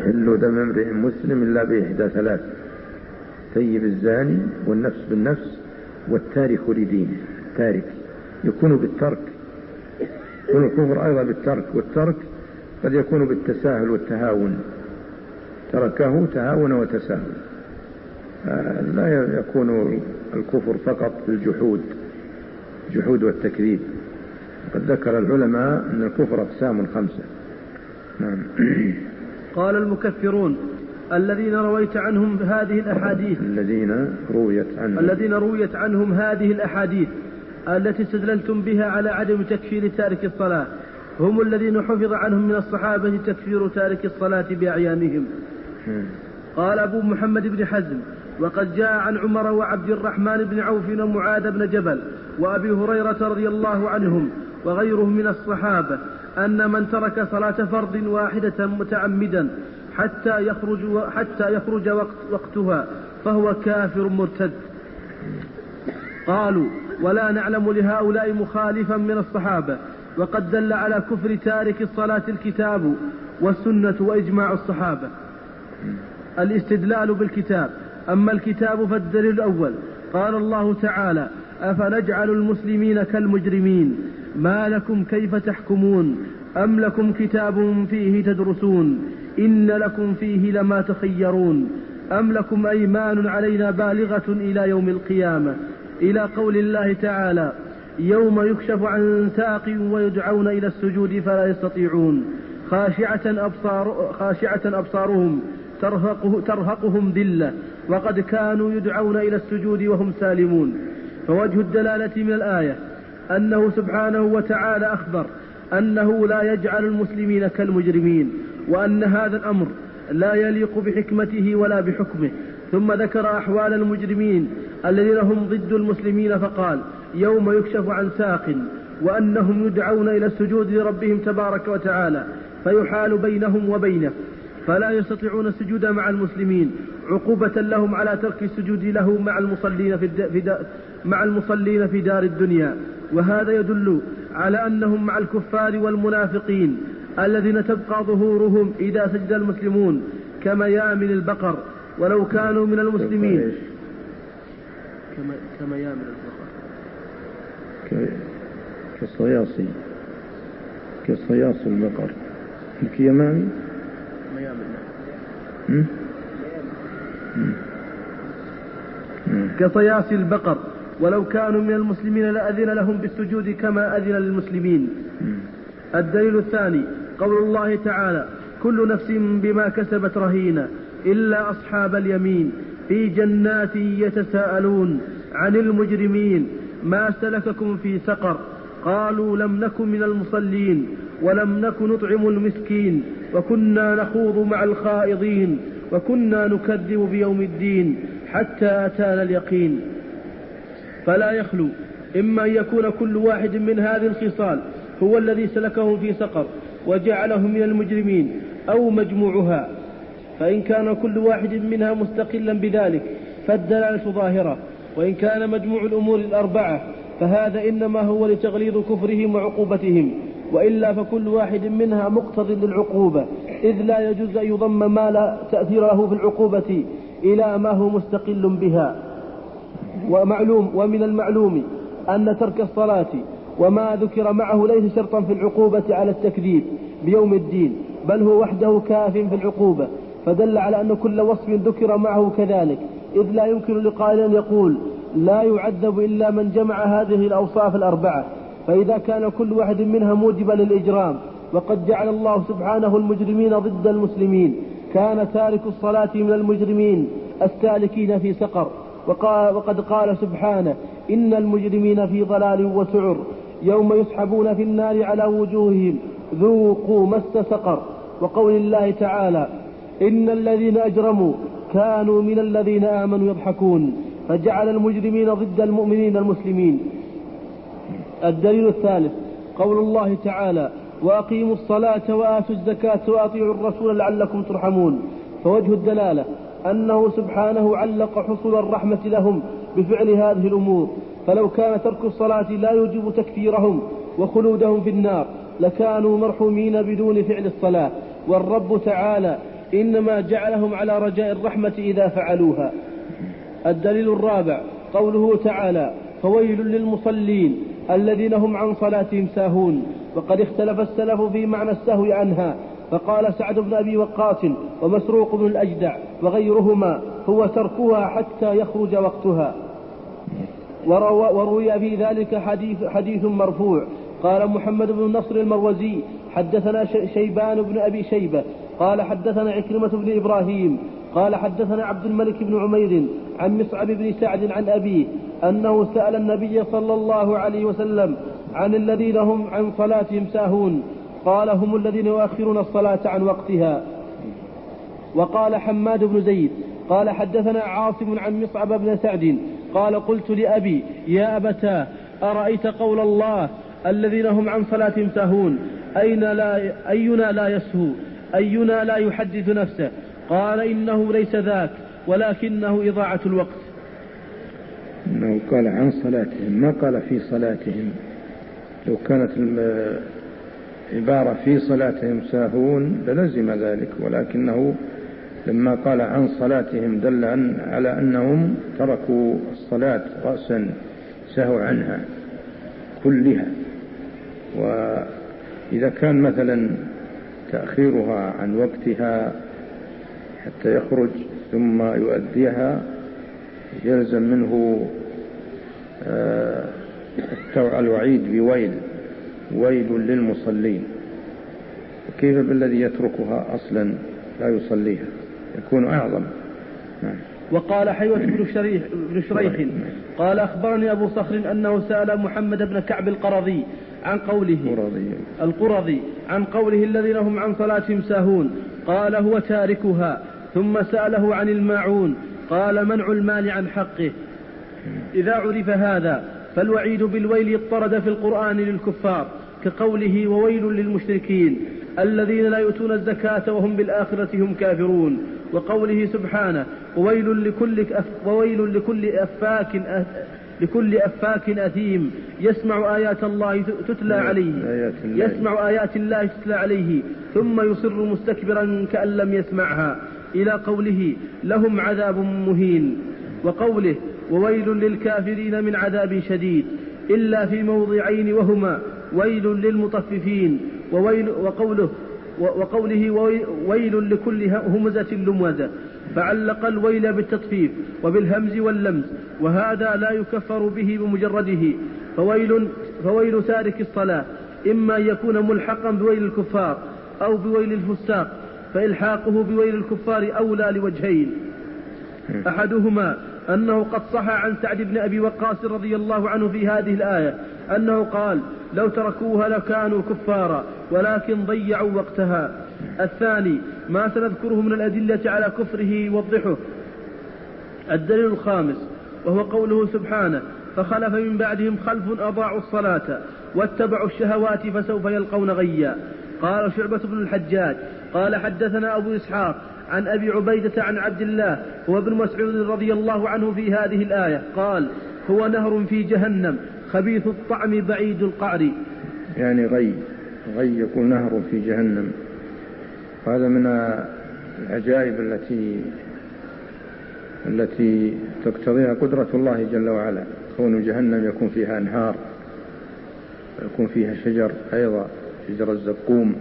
يحل دم امرئ مسلم إلا بإحدى ثلاث: ثيب الزاني، والنفس بالنفس، والتارك لدينه. التارك يكون بالترك، يكون الكفر أيضا بالترك، والترك قد يكون بالتساهل والتهاون، تركه تهاون وتساهل. لا يكون الكفر فقط بالجحود، الجحود والتكذيب. قد ذكر العلماء أن الكفر أقسام 5. نعم. قال المكفرون الذين رويت عنهم هذه الأحاديث، الذين رويت عنهم هذه الأحاديث التي استدللتم بها على عدم تكفير تارك الصلاة هم الذين حفظ عنهم من الصحابة تكفير تارك الصلاة بأعيانهم. قال أبو محمد بن حزم: وقد جاء عن عمر وعبد الرحمن بن عوف ومعاذ بن جبل وأبي هريرة رضي الله عنهم وغيرهم من الصحابة أن من ترك صلاة فرض واحدة متعمدا حتى يخرج وقتها فهو كافر مرتد. قالوا: ولا نعلم لهؤلاء مخالفا من الصحابة، وقد دل على كفر تارك الصلاة الكتاب والسنة وإجماع الصحابة. الاستدلال بالكتاب. أما الكتاب فالدليل الأول: قال الله تعالى: أفنجعل المسلمين كالمجرمين ما لكم كيف تحكمون أم لكم كتاب فيه تدرسون إن لكم فيه لما تخيرون أم لكم أيمان علينا بالغة إلى يوم القيامة، إلى قول الله تعالى: يوم يكشف عن ساق ويدعون إلى السجود فلا يستطيعون خاشعة أبصارهم ترهقهم ذلة وقد كانوا يدعون إلى السجود وهم سالمون. فوجه الدلالة من الآية أنه سبحانه وتعالى أخبر أنه لا يجعل المسلمين كالمجرمين، وأن هذا الأمر لا يليق بحكمته ولا بحكمه. ثم ذكر أحوال المجرمين الذين هم ضد المسلمين فقال: يوم يكشف عن ساق، وأنهم يدعون إلى السجود لربهم تبارك وتعالى فيحال بينهم وبينه فلا يستطيعون السجود مع المسلمين عقوبة لهم على ترك السجود له مع المصلين في دار الدنيا. وهذا يدل على أنهم مع الكفار والمنافقين الذين تبقى ظهورهم إذا سجد المسلمون كميامن البقر ولو كانوا من المسلمين. كميامن البقر، كصياص البقر، الكيمان كصياص البقر ولو كانوا من المسلمين لأذن لهم بالسجود كما أذن للمسلمين. الدليل الثاني: قول الله تعالى: كل نفس بما كسبت رهينة إلا أصحاب اليمين في جنات يتساءلون عن المجرمين ما سلككم في سقر قالوا لم نكن من المصلين ولم نكن نطعم المسكين وكنا نخوض مع الخائضين وكنا نكذب بيوم الدين حتى أتانا اليقين. فلا يخلو إما أن يكون كل واحد من هذه الخصال هو الذي سلكهم في سقر وجعلهم من المجرمين، أو مجموعها، فإن كان كل واحد منها مستقلا بذلك فالدلالة ظاهرة، وإن كان مجموع الأمور الأربعة فهذا إنما هو لتغليظ كفرهم وعقوبتهم، وإلا فكل واحد منها مقتض للعقوبة، إذ لا يجوز أن يضم ما لا تأثير له في العقوبة إلى ما هو مستقل بها. ومن المعلوم أن ترك الصلاة وما ذكر معه ليس شرطا في العقوبة على التكذيب بيوم الدين، بل هو وحده كاف في العقوبة، فدل على أن كل وصف ذكر معه كذلك، إذ لا يمكن لقائل أن يقول لا يعذب إلا من جمع هذه الأوصاف الأربعة. فإذا كان كل واحد منها موجبا للإجرام، وقد جعل الله سبحانه المجرمين ضد المسلمين، كان تارك الصلاة من المجرمين السالكين في سقر. وقد قال سبحانه: إن المجرمين في ضلال وسعر يوم يسحبون في النار على وجوههم ذوقوا مس سقر. وقول الله تعالى: إن الذين أجرموا كانوا من الذين آمنوا يضحكون، فجعل المجرمين ضد المؤمنين المسلمين. الدليل الثالث: قول الله تعالى: وأقيموا الصلاة وآتوا الزكاة وأطيعوا الرسول لعلكم ترحمون. فوجه الدلالة أنه سبحانه علق حصول الرحمة لهم بفعل هذه الأمور، فلو كان ترك الصلاة لا يوجب تكفيرهم وخلودهم في النار لكانوا مرحومين بدون فعل الصلاة. والرب تعالى إنما جعلهم على رجاء الرحمة إذا فعلوها. الدليل الرابع قوله تعالى: فويل للمصلين الذين هم عن صلاتهم ساهون. وقد اختلف السلف في معنى السهو عنها، فقال سعد بن أبي وقاص ومسروق بن الأجدع وغيرهما: هو تركها حتى يخرج وقتها. وروي في ذلك حديث مرفوع. قال محمد بن نصر المروزي: حدثنا شيبان بن أبي شيبة قال حدثنا عكرمة بن إبراهيم قال حدثنا عبد الملك بن عمير عن مصعب بن سعد عن أبيه أنه سأل النبي صلى الله عليه وسلم عن الذين هم عن صلاتهم ساهون، قال: هم الذين يؤخرون الصلاة عن وقتها. وقال حماد بن زيد قال حدثنا عاصم عن مصعب بن سعد قال: قلت لأبي: يا أبتاه، أرأيت قول الله: الذين هم عن صلاتهم ساهون، أينا لا يسهو، أينا لا يحدث نفسه؟ قال: إنه ليس ذاك، ولكنه إضاعة الوقت. إنه قال عن صلاتهم، ما قال في صلاتهم. لو كانت العبارة في صلاتهم ساهون للزم ذلك، ولكنه لما قال عن صلاتهم دل على أنهم تركوا الصلاة رأسا، سهوا عنها كلها. وإذا كان مثلا تأخيرها عن وقتها حتى يخرج ثم يؤديها يلزم منه الوعيد بويل، ويل للمصلين. وكيف بالذي يتركها أصلا لا يصليها؟ يكون أعظم. وقال حيوة بن شريح قال: أخبرني أبو صخر أنه سأل محمد بن كعب القرظي عن قوله الذين هم عن صلاتهم ساهون، قال: هو تاركها. ثم سأله عن الماعون، قال: منع المال عن حقه. إذا عرف هذا فالوعيد بالويل اضطرد في القرآن للكفار، كقوله: وويل للمشركين الذين لا يؤتون الزكاة وهم بالآخرة هم كافرون. وقوله سبحانه: وويل لكل أفاك أثيم يسمع آيات الله تتلى عليه ثم يصر مستكبرا كأن لم يسمعها، إلى قوله: لهم عذاب مهين. وقوله: وويل للكافرين من عذاب شديد، إلا في موضعين، وهما: ويل للمطففين وقوله ويل لكل همزة لمزة، فعلق الويل بالتطفيف وبالهمز واللمز، وهذا لا يكفر به بمجرده. فويل تارك الصلاة إما يكون ملحقا بويل الكفار أو بويل الفساق، فإلحاقه بويل الكفار أولى لوجهين: أحدهما أنه قد صح عن سعد بن أبي وقاص رضي الله عنه في هذه الآية أنه قال: لو تركوها لكانوا كفارا ولكن ضيعوا وقتها. الثاني ما سنذكره من الأدلة على كفره يوضحه. الدليل الخامس وهو قوله سبحانه: فخلف من بعدهم خلف أضاعوا الصلاة واتبعوا الشهوات فسوف يلقون غيا. قال شعبة بن الحجاج قال حدثنا أبو إسحاق عن أبي عبيدة عن عبد الله هو ابن مسعود رضي الله عنه في هذه الآية قال: هو نهر في جهنم خبيث الطعم بعيد القعر. يعني غي يكون نهر في جهنم. هذا من العجائب التي تقتضيها قدرة الله جل وعلا، كون جهنم يكون فيها أنهار، يكون فيها شجر أيضا، شجر الزقوم،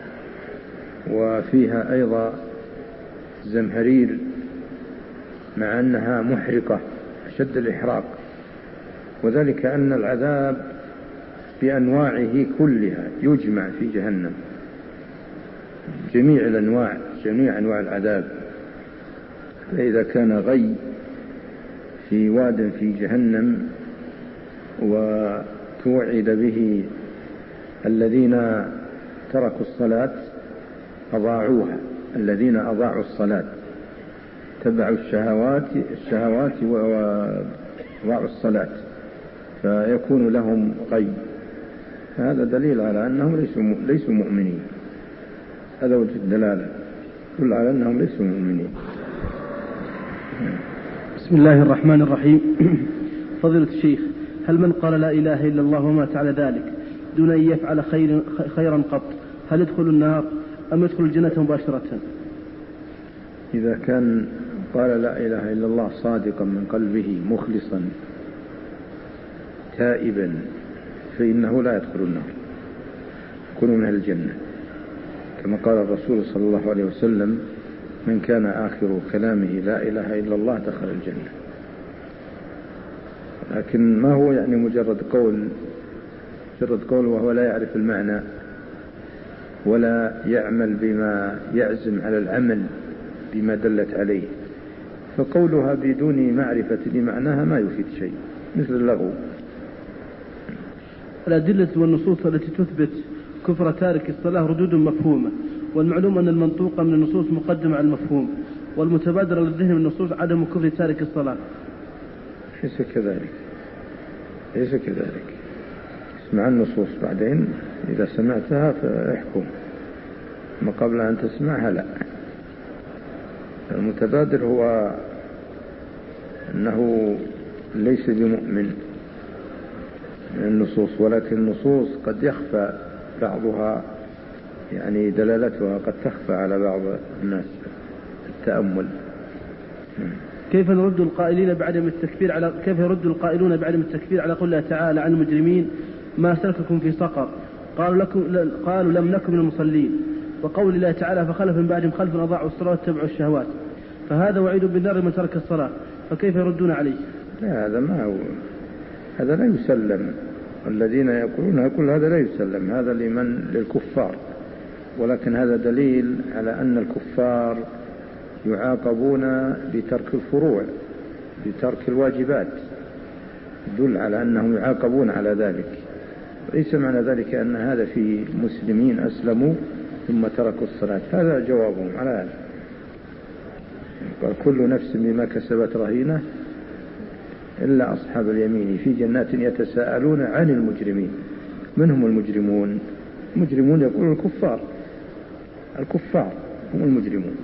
وفيها أيضا زمهرير، مع أنها محرقة أشد الإحراق. وذلك أن العذاب بأنواعه كلها يجمع في جهنم، جميع أنواع العذاب. فإذا كان غي في واد في جهنم وتوعد به الذين تركوا الصلاة أضاعوها، الذين أضاعوا الصلاة تبعوا الشهوات وأضاعوا الصلاة، فيكون لهم غي. هذا دليل على أنهم ليسوا مؤمنين. هذا وجه الدلالة، يدل على أنهم ليسوا مؤمنين. بسم الله الرحمن الرحيم. فضيلة الشيخ، هل من قال لا إله إلا الله ومات على ذلك دون أن يفعل خيرا قط هل يدخل النار أم يدخل الجنة مباشرة؟ إذا كان قال لا إله إلا الله صادقا من قلبه مخلصا تائبا فإنه لا يدخل النار، يكون من الجنة، كما قال الرسول صلى الله عليه وسلم: من كان آخر كلامه لا إله إلا الله دخل الجنة. لكن ما هو يعني مجرد قول وهو لا يعرف المعنى ولا يعمل بما يعزم على العمل بما دلت عليه، فقولها بدون معرفة لمعناها ما يفيد شيء، مثل اللغو. الأدلة والنصوص التي تثبت كفر تارك الصلاة ردود مفهومة، والمعلوم أن المنطوق من النصوص مقدم على المفهوم، والمتبادر للذهن من النصوص عدم كفر تارك الصلاة. ليس كذلك. اسمع النصوص بعدين إذا سمعتها فاحكم، ما قبل أن تسمعها لا. المتبادر هو أنه ليس بمؤمن من النصوص، ولكن النصوص قد يخفى بعضها، يعني دلالتها قد تخفى على بعض الناس التأمل. كيف يرد القائلون بعدم التكفير على قول الله تعالى عن المجرمين: ما سلككم في سقر؟ قالوا لم نكن من المصلين. وقول الله تعالى: فخلف من بعدهم خلف أضاعوا الصلاة واتبعوا الشهوات. فهذا وعيد بالنار من ترك الصلاة، فكيف يردون عليه؟ لا، هذا لا يسلم. الذين يقول هذا لا يسلم، هذا للكفار، ولكن هذا دليل على أن الكفار يعاقبون بترك الفروع، بترك الواجبات، يدل على أنهم يعاقبون على ذلك. ليس معنى ذلك أن هذا في مسلمين أسلموا ثم تركوا الصلاة، هذا جوابهم على هذا. قال: كل نفس بما كسبت رهينة إلا أصحاب اليمين في جنات يتساءلون عن المجرمين. من هم المجرمون؟ المجرمون يقول الكفار هم المجرمون.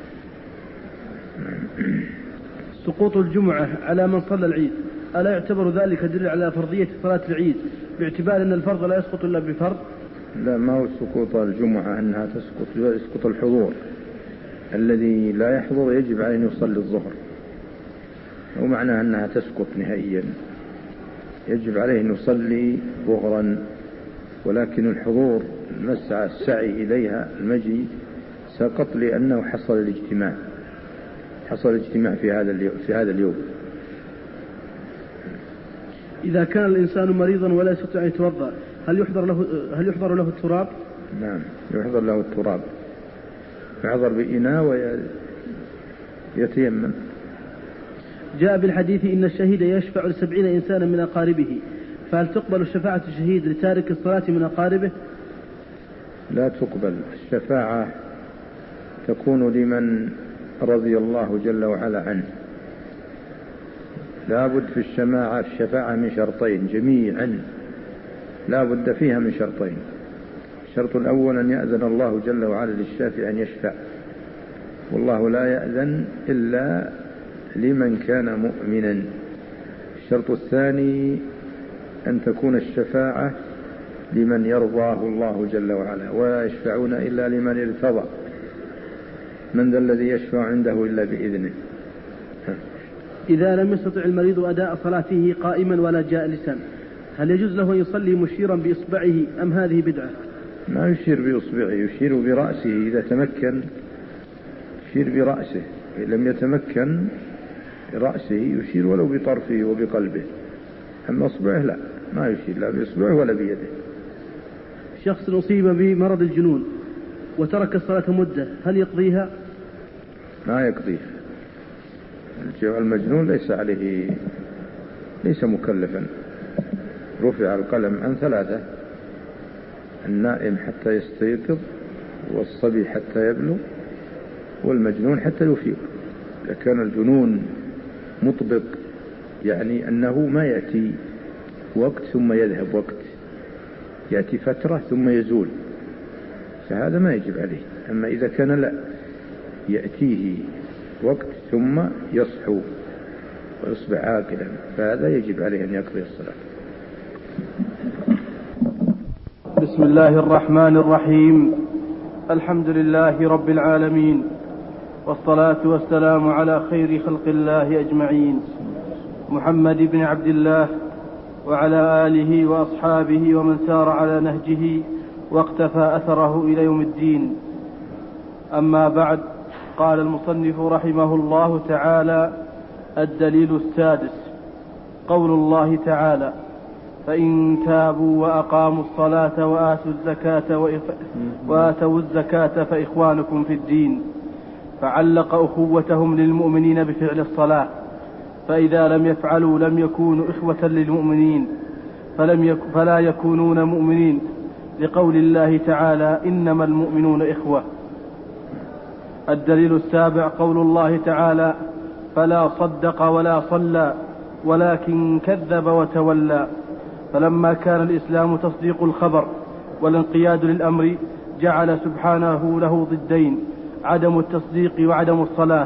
سقوط الجمعة على من صلى العيد، ألا يعتبر ذلك دليل على فرضية صلاة العيد باعتبار أن الفرض لا يسقط إلا بفرض؟ لا، ما هو سقوط الجمعة أنها يسقط الحضور. الذي لا يحضر يجب عليه أن يصلي الظهر، ومعنى أنها تسقط نهائيا، يجب عليه أن يصلي ظهرا، ولكن الحضور المسعى السعي إليها المجي سقط لأنه حصل الاجتماع في هذا اليوم. إذا كان الإنسان مريضا ولا يستطيع أن يتوضأ، هل يحضر له التراب؟ نعم، يحضر له التراب، يحضر بإناء ويتيمم. جاء بالحديث: إن الشهيد يشفع ل70 إنسانا من أقاربه، فهل تقبل شفاعة الشهيد لتارك الصلاة من أقاربه؟ لا تقبل. الشفاعة تكون لمن رضي الله جل وعلا عنه. لا بد في الشفاعة من شرطين جميعا، لا بد فيها من شرطين. الشرط الأول أن يأذن الله جل وعلا للشافع أن يشفع، والله لا يأذن إلا لمن كان مؤمنا. الشرط الثاني أن تكون الشفاعة لمن يرضاه الله جل وعلا، ولا يشفعون إلا لمن ارتضى. من ذا الذي يشفع عنده إلا بإذنه. إذا لم يستطع المريض أداء صلاته قائما ولا جالسا، هل يجوز له أن يصلي مشيرا بإصبعه أم هذه بدعة؟ ما يشير بإصبعه، يشير برأسه. إذا تمكن يشير برأسه، إذا لم يتمكن برأسه يشير ولو بطرفه وبقلبه. أما إصبعه لا، ما يشير لا بإصبعه ولا بيده. شخص أصيب بمرض الجنون وترك الصلاة مدة، هل يقضيها؟ ما يقضيها. المجنون ليس مكلفا. رفع القلم عن 3: النائم حتى يستيقظ، والصبي حتى يبلغ، والمجنون حتى يفيق. إذا كان الجنون مطبق، يعني أنه ما يأتي وقت ثم يذهب وقت، يأتي فترة ثم يزول، فهذا ما يجب عليه. أما إذا كان لا يأتيه وقت ثم يصحو ويصبح عاقلا، فهذا يجب عليه أن يقضي الصلاة. بسم الله الرحمن الرحيم. الحمد لله رب العالمين، والصلاة والسلام على خير خلق الله أجمعين محمد بن عبد الله وعلى آله وأصحابه ومن سار على نهجه واقتفى أثره إلى يوم الدين. أما بعد، قال المصنف رحمه الله تعالى: الدليل السادس قول الله تعالى: فإن تابوا وأقاموا الصلاة وآتوا الزكاة فإخوانكم في الدين. فعلق أخوتهم للمؤمنين بفعل الصلاة، فإذا لم يفعلوا لم يكونوا إخوة للمؤمنين فلا يكونون مؤمنين، لقول الله تعالى: إنما المؤمنون إخوة. الدليل السابع قول الله تعالى: فلا صدق ولا صلى ولكن كذب وتولى. فلما كان الإسلام تصديق الخبر والانقياد للأمر جعل سبحانه له ضدين: عدم التصديق وعدم الصلاة.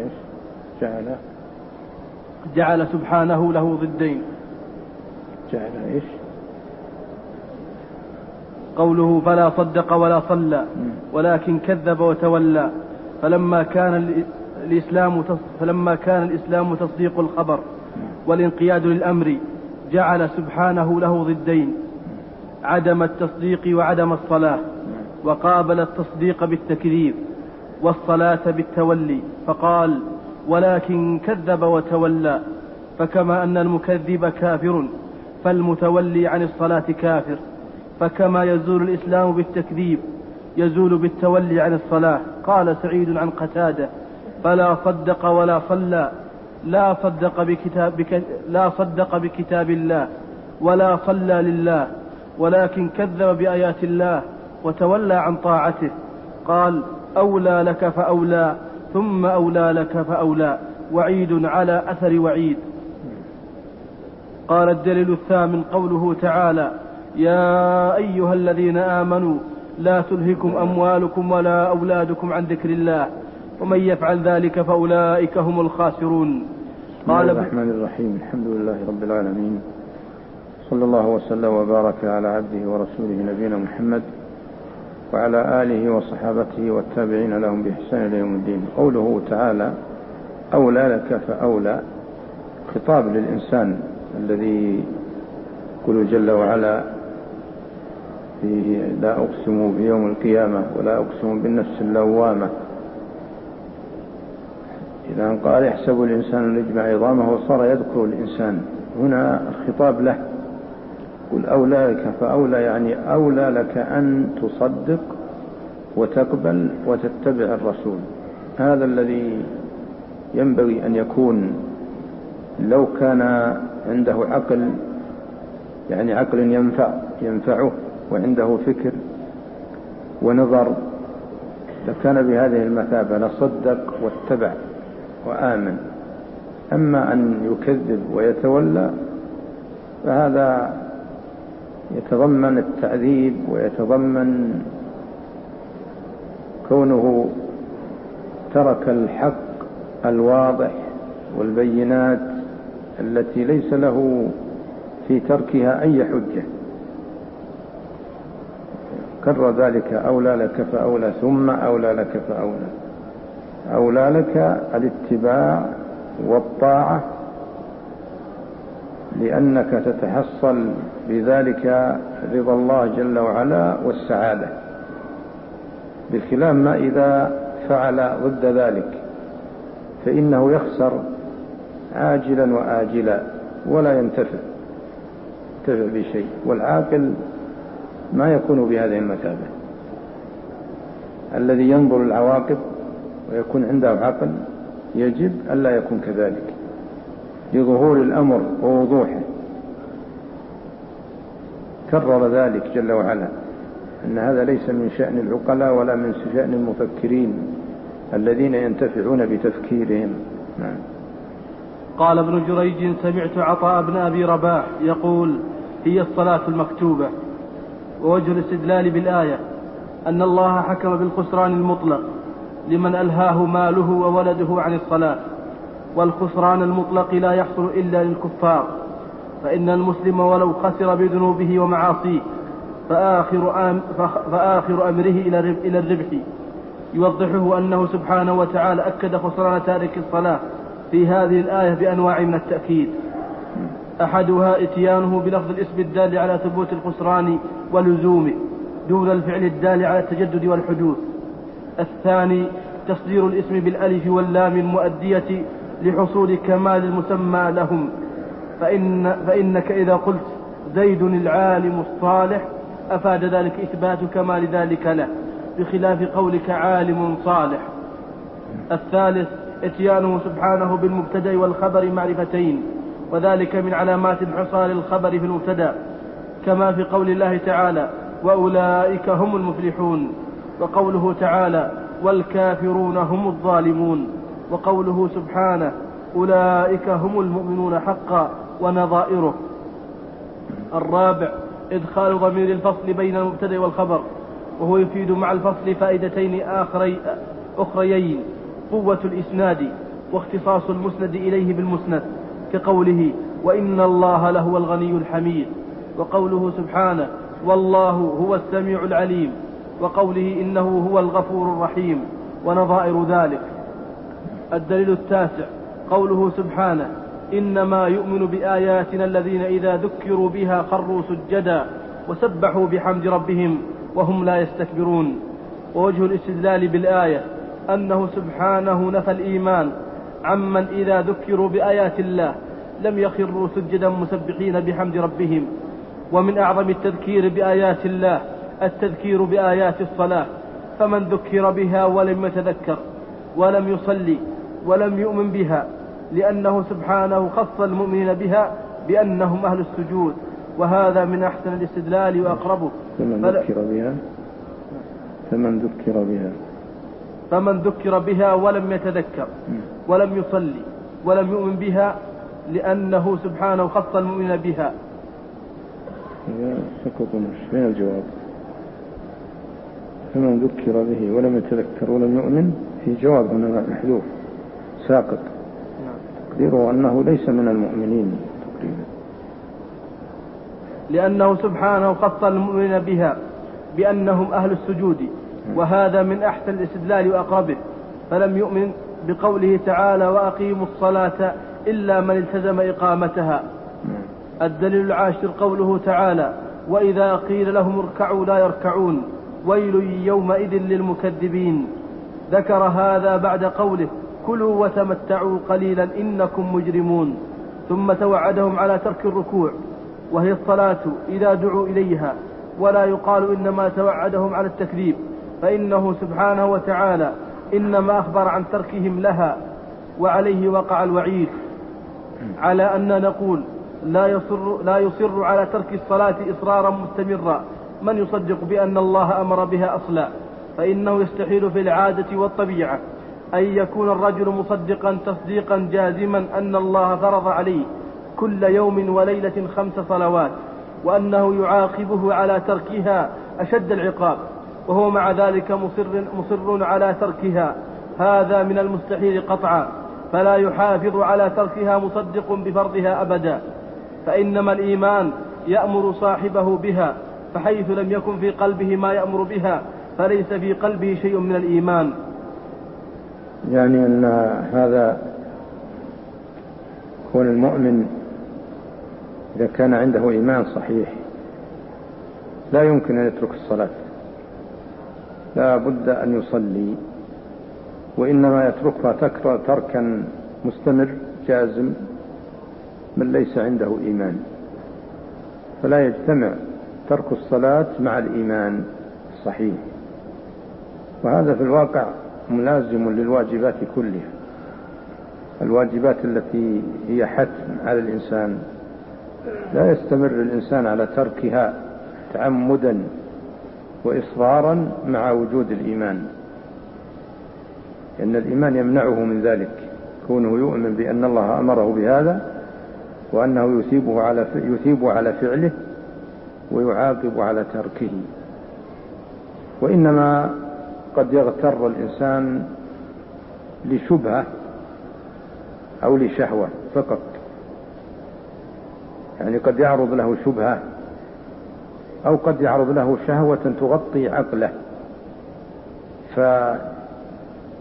جعل سبحانه له ضدين. قوله فلا صدق ولا صلى ولكن كذب وتولى. فلما كان الإسلام تصديق الخبر والانقياد للأمر جعل سبحانه له ضدين: عدم التصديق وعدم الصلاة، وقابل التصديق بالتكذيب والصلاة بالتولي، فقال: ولكن كذب وتولى. فكما أن المكذب كافر فالمتولي عن الصلاة كافر، فكما يزول الإسلام بالتكذيب يزول بالتولي عن الصلاة. قال سعيد عن قتادة: فلا صدق ولا صلى، لا صدق بكتاب الله ولا صلى لله، ولكن كذب بآيات الله وتولى عن طاعته. قال: أولى لك فأولى ثم أولى لك فأولى، وعيد على أثر وعيد. قال الدليل الثامن قوله تعالى: يا أيها الذين آمنوا لا تلهكم أموالكم ولا أولادكم عن ذكر الله ومن يفعل ذلك فأولئك هم الخاسرون. قال الرحمن الرحيم. الحمد لله رب العالمين، صلى الله وسلم وبارك على عبده ورسوله نبينا محمد وعلى آله وصحابته والتابعين لهم بإحسان إلى يوم الدين. قوله تعالى: أولى لك فأولى، خطاب للإنسان الذي يقول جل وعلا فيه: لا أقسم بيوم القيامة ولا أقسم بالنفس اللوامة. إذا قال: يحسب الإنسان أن يجمع عظامه، وصار يذكر الإنسان. هنا الخطاب له، قل أولى لك فأولى، يعني أولى لك أن تصدق وتقبل وتتبع الرسول. هذا الذي ينبغي أن يكون. لو كان عنده عقل، يعني عقل ينفعه، وعنده فكر ونظر، لكان بهذه المثابة، لصدق واتبع وآمن. أما أن يكذب ويتولى فهذا يتضمن التعذيب، ويتضمن كونه ترك الحق الواضح والبينات التي ليس له في تركها أي حجة. كرر ذلك: أولى لك فأولى ثم أولى لك فأولى. أولى لك الاتباع والطاعة، لأنك تتحصل بذلك رضا الله جل وعلا والسعادة، بخلاف ما إذا فعل ضد ذلك فإنه يخسر عاجلا وآجلا ولا ينتفع بشيء. والعاقل ما يكون بهذه المثابة. الذي ينظر العواقب ويكون عنده عقل يجب ألا يكون كذلك، لظهور الأمر ووضوحه. كرر ذلك جل وعلا أن هذا ليس من شأن العقلاء ولا من شأن المفكرين الذين ينتفعون بتفكيرهم. نعم. قال ابن جريج: سمعت عطاء بن أبي رباح يقول: هي الصلاة المكتوبة. ووجه الاستدلال بالآية أن الله حكم بالخسران المطلق لمن ألهاه ماله وولده عن الصلاة، والخسران المطلق لا يحصل إلا للكفار، فإن المسلم ولو خسر بذنوبه ومعاصيه فآخر أمره إلى الربح، يوضحه أنه سبحانه وتعالى أكد خسران تارك الصلاة في هذه الآية بأنواع من التأكيد. أحدها إتيانه بلفظ الاسم الدال على ثبوت الخسران ولزومه دون الفعل الدال على التجدد والحدوث. الثاني تصدير الاسم بالألف واللام المؤدية لحصول كمال المسمى لهم، فإنك إذا قلت زيد العالم الصالح أفاد ذلك إثبات كمال ذلك له، بخلاف قولك عالم صالح. الثالث اتيانه سبحانه بالمبتدأ والخبر معرفتين، وذلك من علامات انحصار الخبر في المبتدأ، كما في قول الله تعالى وأولئك هم المفلحون، وقوله تعالى والكافرون هم الظالمون، وقوله سبحانه أولئك هم المؤمنون حقا ونظائره. الرابع إدخال ضمير الفصل بين المبتدأ والخبر، وهو يفيد مع الفصل فائدتين أخريين: قوة الإسناد واختصاص المسند إليه بالمسند، كقوله وإن الله لهو الغني الحميد، وقوله سبحانه والله هو السميع العليم، وقوله إنه هو الغفور الرحيم، ونظائر ذلك. الدليل التاسع قوله سبحانه إنما يؤمن بآياتنا الذين إذا ذكروا بها خروا سجدا وسبحوا بحمد ربهم وهم لا يستكبرون. ووجه الاستدلال بالآية أنه سبحانه نفى الإيمان عمن إذا ذكروا بآيات الله لم يخروا سجدا مسبحين بحمد ربهم. ومن أعظم التذكير بآيات الله التذكير بآيات الصلاة، فمن ذكر بها ولم يتذكر ولم يصلي ولم يؤمن بها، لأنه سبحانه خص المؤمنين بها بأنهم أهل السجود، وهذا من أحسن الاستدلال وأقربه. فمن ذكر بها ولم يتذكر ولم يصلي ولم يؤمن بها، لأنه سبحانه خص المؤمنين بها. فين الجواب؟ فمن ذكر به ولم يتذكر ولم يؤمن، في جواب هنا محذوف ساقط، تقديره أنه ليس من المؤمنين تقريبا، لأنه سبحانه خص المؤمنين بها بأنهم أهل السجود، وهذا من أحسن الاستدلال وأقربه. فلم يؤمن بقوله تعالى وأقيموا الصلاة إلا من التزم إقامتها. الدليل العاشر قوله تعالى وإذا قيل لهم اركعوا لا يركعون ويل يومئذ للمكذبين. ذكر هذا بعد قوله كلوا وتمتعوا قليلا إنكم مجرمون، ثم توعدهم على ترك الركوع وهي الصلاة إذا دعوا إليها، ولا يقال إنما توعدهم على التكذيب، فإنه سبحانه وتعالى إنما أخبر عن تركهم لها، وعليه وقع الوعيد. على أن نقول لا يصر على ترك الصلاة إصرارا مستمرا من يصدق بأن الله أمر بها أصلا، فإنه يستحيل في العادة والطبيعة أن يكون الرجل مصدقا تصديقا جازما أن الله فرض عليه كل يوم وليلة 5 صلوات، وأنه يعاقبه على تركها أشد العقاب، وهو مع ذلك مصر على تركها. هذا من المستحيل قطعا، فلا يحافظ على تركها مصدق بفرضها أبدا. فإنما الإيمان يأمر صاحبه بها، فحيث لم يكن في قلبه ما يأمر بها فليس في قلبه شيء من الإيمان. يعني أن هذا كون المؤمن إذا كان عنده إيمان صحيح لا يمكن أن يترك الصلاة، لا بد أن يصلي، وإنما يتركها تركا مستمر جازم من ليس عنده إيمان. فلا يجتمع ترك الصلاة مع الإيمان الصحيح، وهذا في الواقع ملازم للواجبات كلها. الواجبات التي هي حتم على الإنسان لا يستمر الإنسان على تركها تعمدا وإصرارا مع وجود الإيمان، لأن الإيمان يمنعه من ذلك، كونه يؤمن بأن الله أمره بهذا وأنه يثيب على فعله ويعاقب على تركه. وإنما قد يغتر الإنسان لشبهة أو لشهوة فقط، يعني قد يعرض له شبهة أو قد يعرض له شهوة تغطي عقله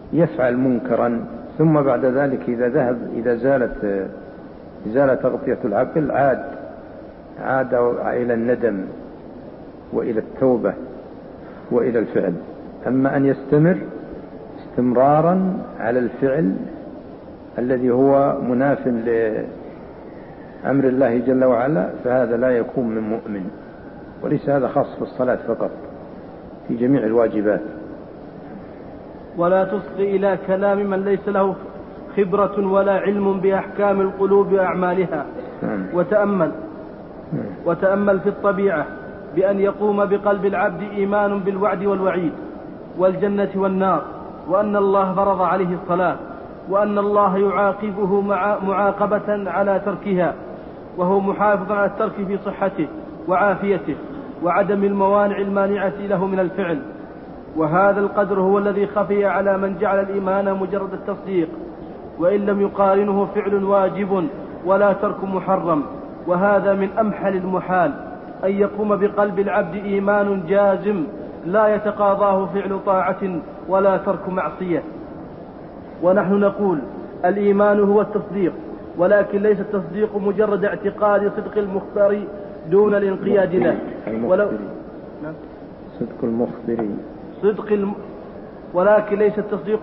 يفعل منكرا ثم بعد ذلك إذا زالت تغطية العقل عاد إلى الندم وإلى التوبة وإلى الفعل. أما أن يستمر استمرارا على الفعل الذي هو مناف لأمر الله جل وعلا فهذا لا يكون من مؤمن. وليس هذا خاص في الصلاة فقط، في جميع الواجبات. ولا تصغي إلى كلام من ليس له خبرة ولا علم بأحكام القلوب وأعمالها. وتأمل في الطبيعة بأن يقوم بقلب العبد إيمان بالوعد والوعيد والجنة والنار، وأن الله فرض عليه الصلاة، وأن الله يعاقبه معاقبة على تركها، وهو محافظ على الترك في صحته وعافيته وعدم الموانع المانعة له من الفعل. وهذا القدر هو الذي خفي على من جعل الإيمان مجرد التصديق، وإن لم يقارنه فعل واجب ولا ترك محرم. وهذا من أمحل المحال أن يقوم بقلب العبد إيمان جازم لا يتقاضاه فعل طاعة ولا ترك معصية. ونحن نقول الإيمان هو التصديق، ولكن ليس التصديق مجرد اعتقاد صدق المخبر دون الانقياد له. ولكن ليس التصديق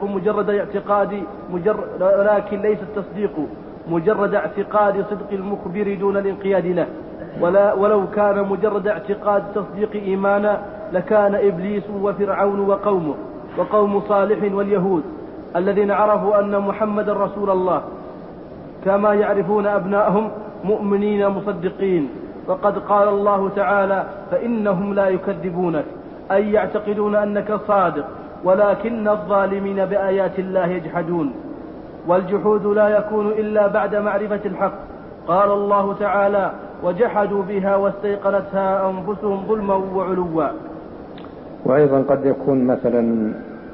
مجرد اعتقاد صدق المخبر دون الانقياد له. ولو كان مجرد اعتقاد تصديق إيمانا لكان إبليس وفرعون وقوم صالح واليهود الذين عرفوا أن محمد رسول الله كما يعرفون أبنائهم مؤمنين مصدقين. وقد قال الله تعالى: فإنهم لا يكذبونك، أي يعتقدون أنك صادق، ولكن الظالمين بآيات الله يجحدون. والجحود لا يكون إلا بعد معرفة الحق. قال الله تعالى: وجحدوا بها واستيقنتها أنفسهم ظلما وعلوا. وأيضا قد يكون مثلا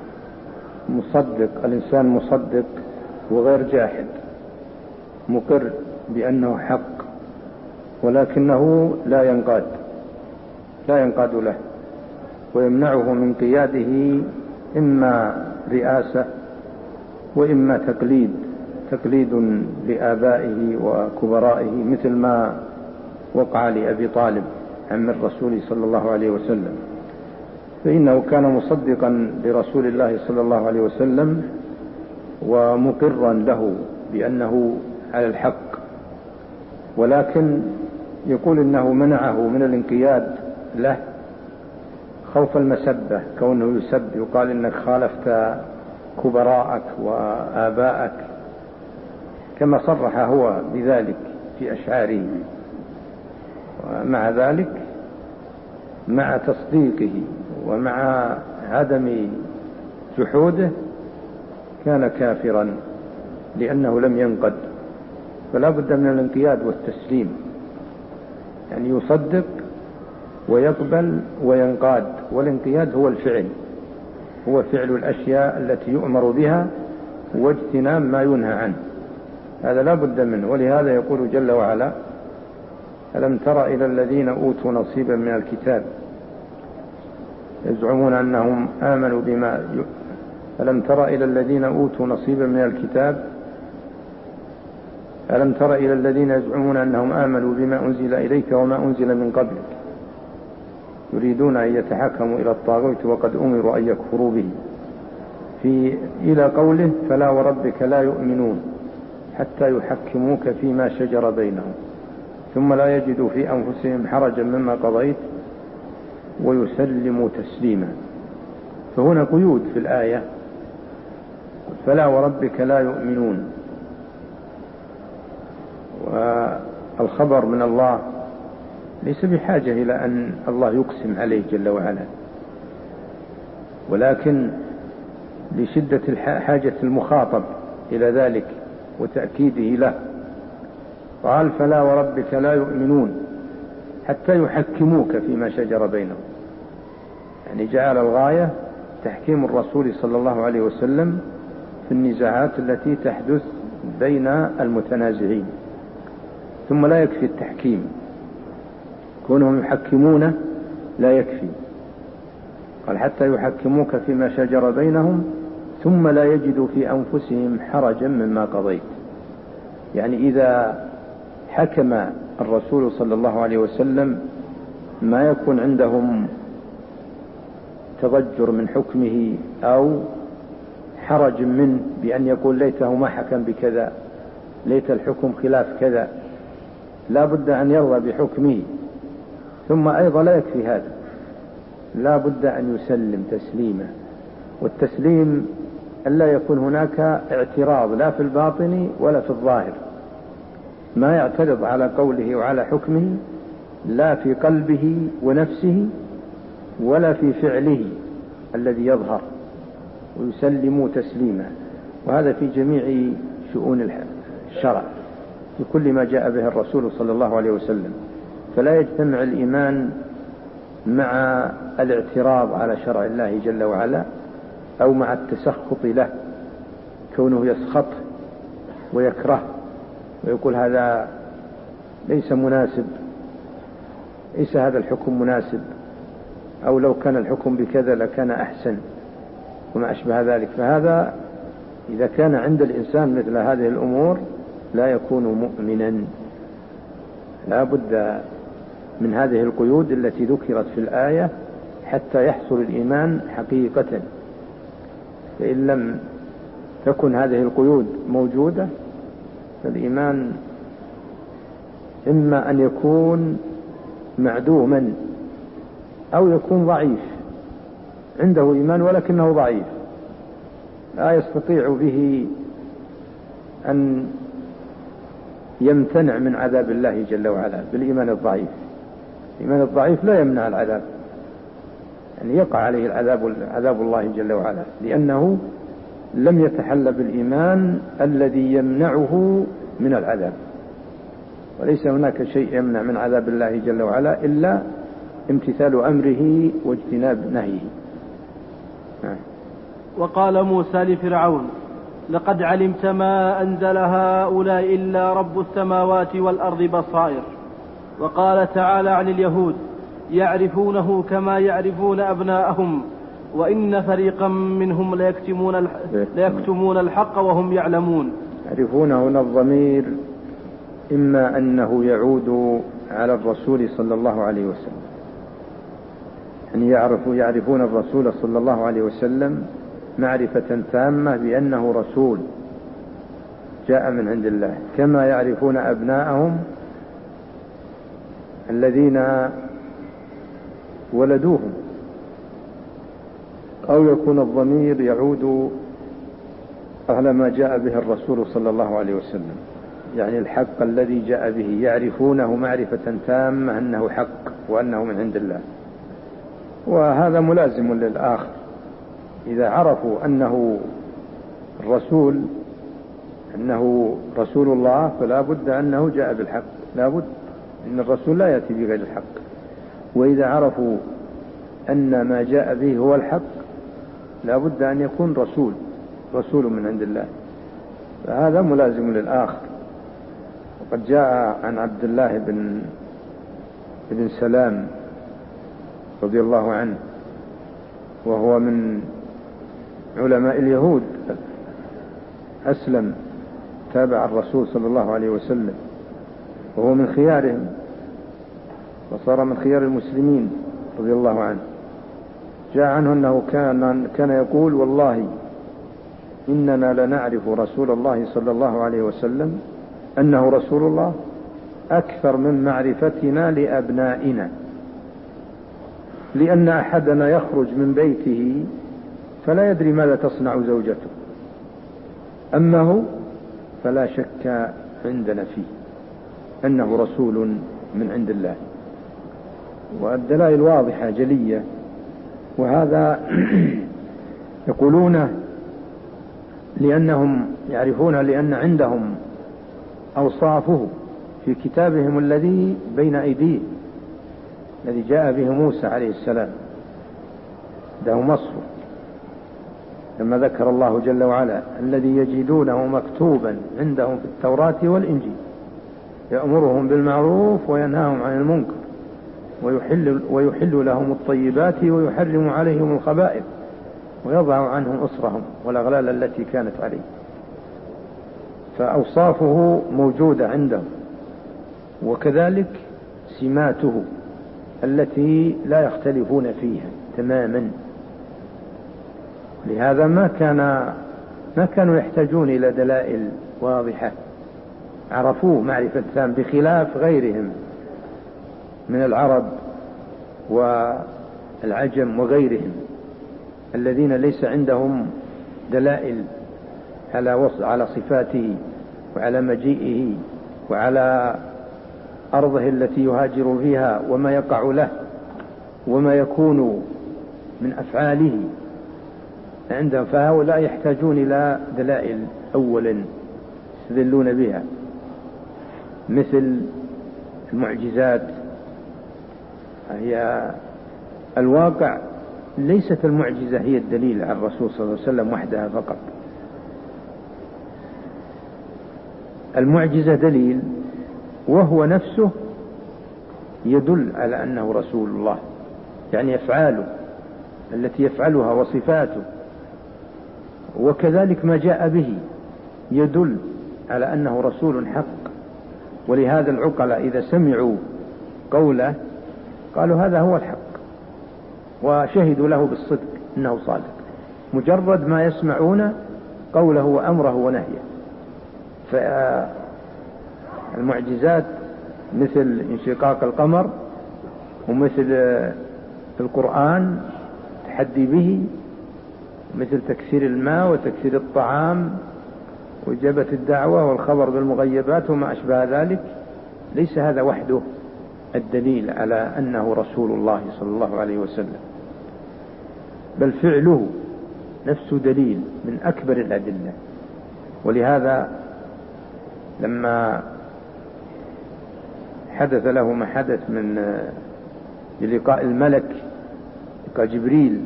الإنسان مصدق وغير جاحد، مقر بأنه حق، ولكنه لا ينقاد له، ويمنعه من قياده إما رئاسة وإما تقليد لآبائه وكبرائه، مثل ما وقع لأبي طالب عم الرسول صلى الله عليه وسلم، فإنه كان مصدقا لرسول الله صلى الله عليه وسلم ومقرا له بأنه على الحق، ولكن يقول إنه منعه من الانقياد له خوف المسبة، كونه يسب، يقال إنك خالفت كبراءك وآباءك، كما صرح هو بذلك في أشعاره. ومع ذلك مع تصديقه ومع عدم جحوده كان كافرا لأنه لم ينقد. فلا بد من الانقياد والتسليم، يعني يصدق ويقبل وينقاد. والانقياد هو الفعل، هو فعل الأشياء التي يؤمر بها واجتناب ما ينهى عنه، هذا لا بد منه. ولهذا يقول جل وعلا: ألم تر إلى الذين أوتوا نصيبا من الكتاب يزعمون أنهم آمنوا بما ألم تر إلى الذين أوتوا نصيبا من الكتاب ألم تر إلى الذين يزعمون أنهم آمنوا بما أنزل إليك وما أنزل من قبلك يريدون أن يتحكموا إلى الطاغوت وقد أمروا أن يكفروا به، إلى قوله: فلا وربك لا يؤمنون حتى يحكموك فيما شجر بينهم ثم لا يجدوا في أنفسهم حرجا مما قضيت ويسلموا تسليما. فهنا قيود في الآية: فلا وربك لا يؤمنون. والخبر من الله ليس بحاجة إلى أن الله يقسم عليه جل وعلا، ولكن لشدة حاجة المخاطب إلى ذلك وتأكيده له قال: فلا وربك لا يؤمنون حتى يحكموك فيما شجر بينهم، يعني جعل الغاية تحكيم الرسول صلى الله عليه وسلم في النزاعات التي تحدث بين المتنازعين. ثم لا يكفي التحكيم، كونهم يحكمون لا يكفي، قال: حتى يحكموك فيما شجر بينهم ثم لا يجدوا في أنفسهم حرجا مما قضيت. يعني إذا حكم الرسول صلى الله عليه وسلم ما يكون عندهم تضجر من حكمه أو حرج منه بأن يقول ليته ما حكم بكذا، ليت الحكم خلاف كذا، لا بد أن يرضى بحكمه. ثم أيضا لا يكفي هذا، لا بد أن يسلم تسليما، والتسليم ألا يكون هناك اعتراض لا في الباطن ولا في الظاهر، ما يعترض على قوله وعلى حكمه لا في قلبه ونفسه ولا في فعله الذي يظهر، ويسلموا تسليما. وهذا في جميع شؤون الشرع، في كل ما جاء به الرسول صلى الله عليه وسلم. فلا يجتمع الإيمان مع الاعتراض على شرع الله جل وعلا أو مع التسخط له، كونه يسخط ويكره ويقول هذا ليس مناسب، ليس هذا الحكم مناسب، أو لو كان الحكم بكذا لكان أحسن، وما أشبه ذلك. فهذا إذا كان عند الإنسان مثل هذه الأمور لا يكون مؤمنا. لا بد من هذه القيود التي ذكرت في الآية حتى يحصل الإيمان حقيقة. فإن لم تكن هذه القيود موجودة فالإيمان إما أن يكون معدوما أو يكون ضعيف، عنده إيمان ولكنه ضعيف، لا يستطيع به أن يمتنع من عذاب الله جل وعلا بالإيمان الضعيف. الإيمان الضعيف لا يمنع العذاب، يعني يقع عليه عذاب الله جل وعلا، لأنه لم يتحلى بالإيمان الذي يمنعه من العذاب. وليس هناك شيء يمنع من عذاب الله جل وعلا إلا امتثال أمره واجتناب نهيه. وقال موسى لفرعون لقد علمت ما أنزل هؤلاء إلا رب السماوات والأرض بصائر. وقال تعالى عن اليهود يعرفونه كما يعرفون أبناءهم وإن فريقا منهم ليكتمون الحق وهم يعلمون. يعرفونه هنا الضمير إما أنه يعود على الرسول صلى الله عليه وسلم، يعني يعرفون الرسول صلى الله عليه وسلم معرفة تامة بأنه رسول جاء من عند الله، كما يعرفون أبناءهم الذين ولدوهم. أو يكون الضمير يعود على ما جاء به الرسول صلى الله عليه وسلم، يعني الحق الذي جاء به يعرفونه معرفة تامة أنه حق وأنه من عند الله. وهذا ملازم للآخر، إذا عرفوا أنه الرسول أنه رسول الله فلا بد أنه جاء بالحق، لا بد، إن الرسول لا يأتي بغير الحق. وإذا عرفوا أن ما جاء به هو الحق لا بد أن يكون رسول من عند الله، فهذا ملازم للآخر. وقد جاء عن عبد الله بن سلام رضي الله عنه، وهو من علماء اليهود، أسلم تابع الرسول صلى الله عليه وسلم، وهو من خيارهم وصار من خيار المسلمين رضي الله عنه. جاء عنه أنه كان يقول والله إننا لنعرف رسول الله صلى الله عليه وسلم أنه رسول الله أكثر من معرفتنا لأبنائنا، لأن أحدنا يخرج من بيته فلا يدري ماذا تصنع زوجته، أما هو فلا شك عندنا فيه أنه رسول من عند الله. والدلائل واضحة جلية، وهذا يقولونه لأنهم يعرفون لأن عندهم أوصافه في كتابهم الذي بين أيديهم الذي جاء به موسى عليه السلام، له وصفه لما ذكر الله جل وعلا الذي يجدونه مكتوبا عندهم في التوراة والإنجيل يأمرهم بالمعروف وينهاهم عن المنكر ويحل لهم الطيبات ويحرم عليهم الخبائث ويضع عنهم أسرهم والأغلال التي كانت عليه. فأوصافه موجودة عنده، وكذلك سماته التي لا يختلفون فيها تماما. لهذا ما كانوا يحتاجون إلى دلائل واضحة، عرفوه معرفة تام، بخلاف غيرهم من العرب والعجم وغيرهم الذين ليس عندهم دلائل على صفاته وعلى مجيئه وعلى أرضه التي يهاجر فيها وما يقع له وما يكون من أفعاله عندهم. فهؤلاء يحتاجون إلى دلائل أولا يستدلون بها، مثل المعجزات. هي الواقع ليست المعجزة هي الدليل على الرسول صلى الله عليه وسلم وحدها فقط. المعجزة دليل، وهو نفسه يدل على أنه رسول الله، يعني أفعاله التي يفعلها وصفاته، وكذلك ما جاء به يدل على أنه رسول حق. ولهذا العقلاء إذا سمعوا قوله قالوا هذا هو الحق، وشهدوا له بالصدق إنه صادق، مجرد ما يسمعون قوله وأمره ونهيه. فالمعجزات مثل انشقاق القمر، ومثل القرآن تحدي به، مثل تكسير الماء وتكسير الطعام وإجابة الدعوة والخبر بالمغيبات وما أشبه ذلك، ليس هذا وحده الدليل على أنه رسول الله صلى الله عليه وسلم، بل فعله نفسه دليل من أكبر الأدلة. ولهذا لما حدث له ما حدث من لقاء الملك، لقاء جبريل،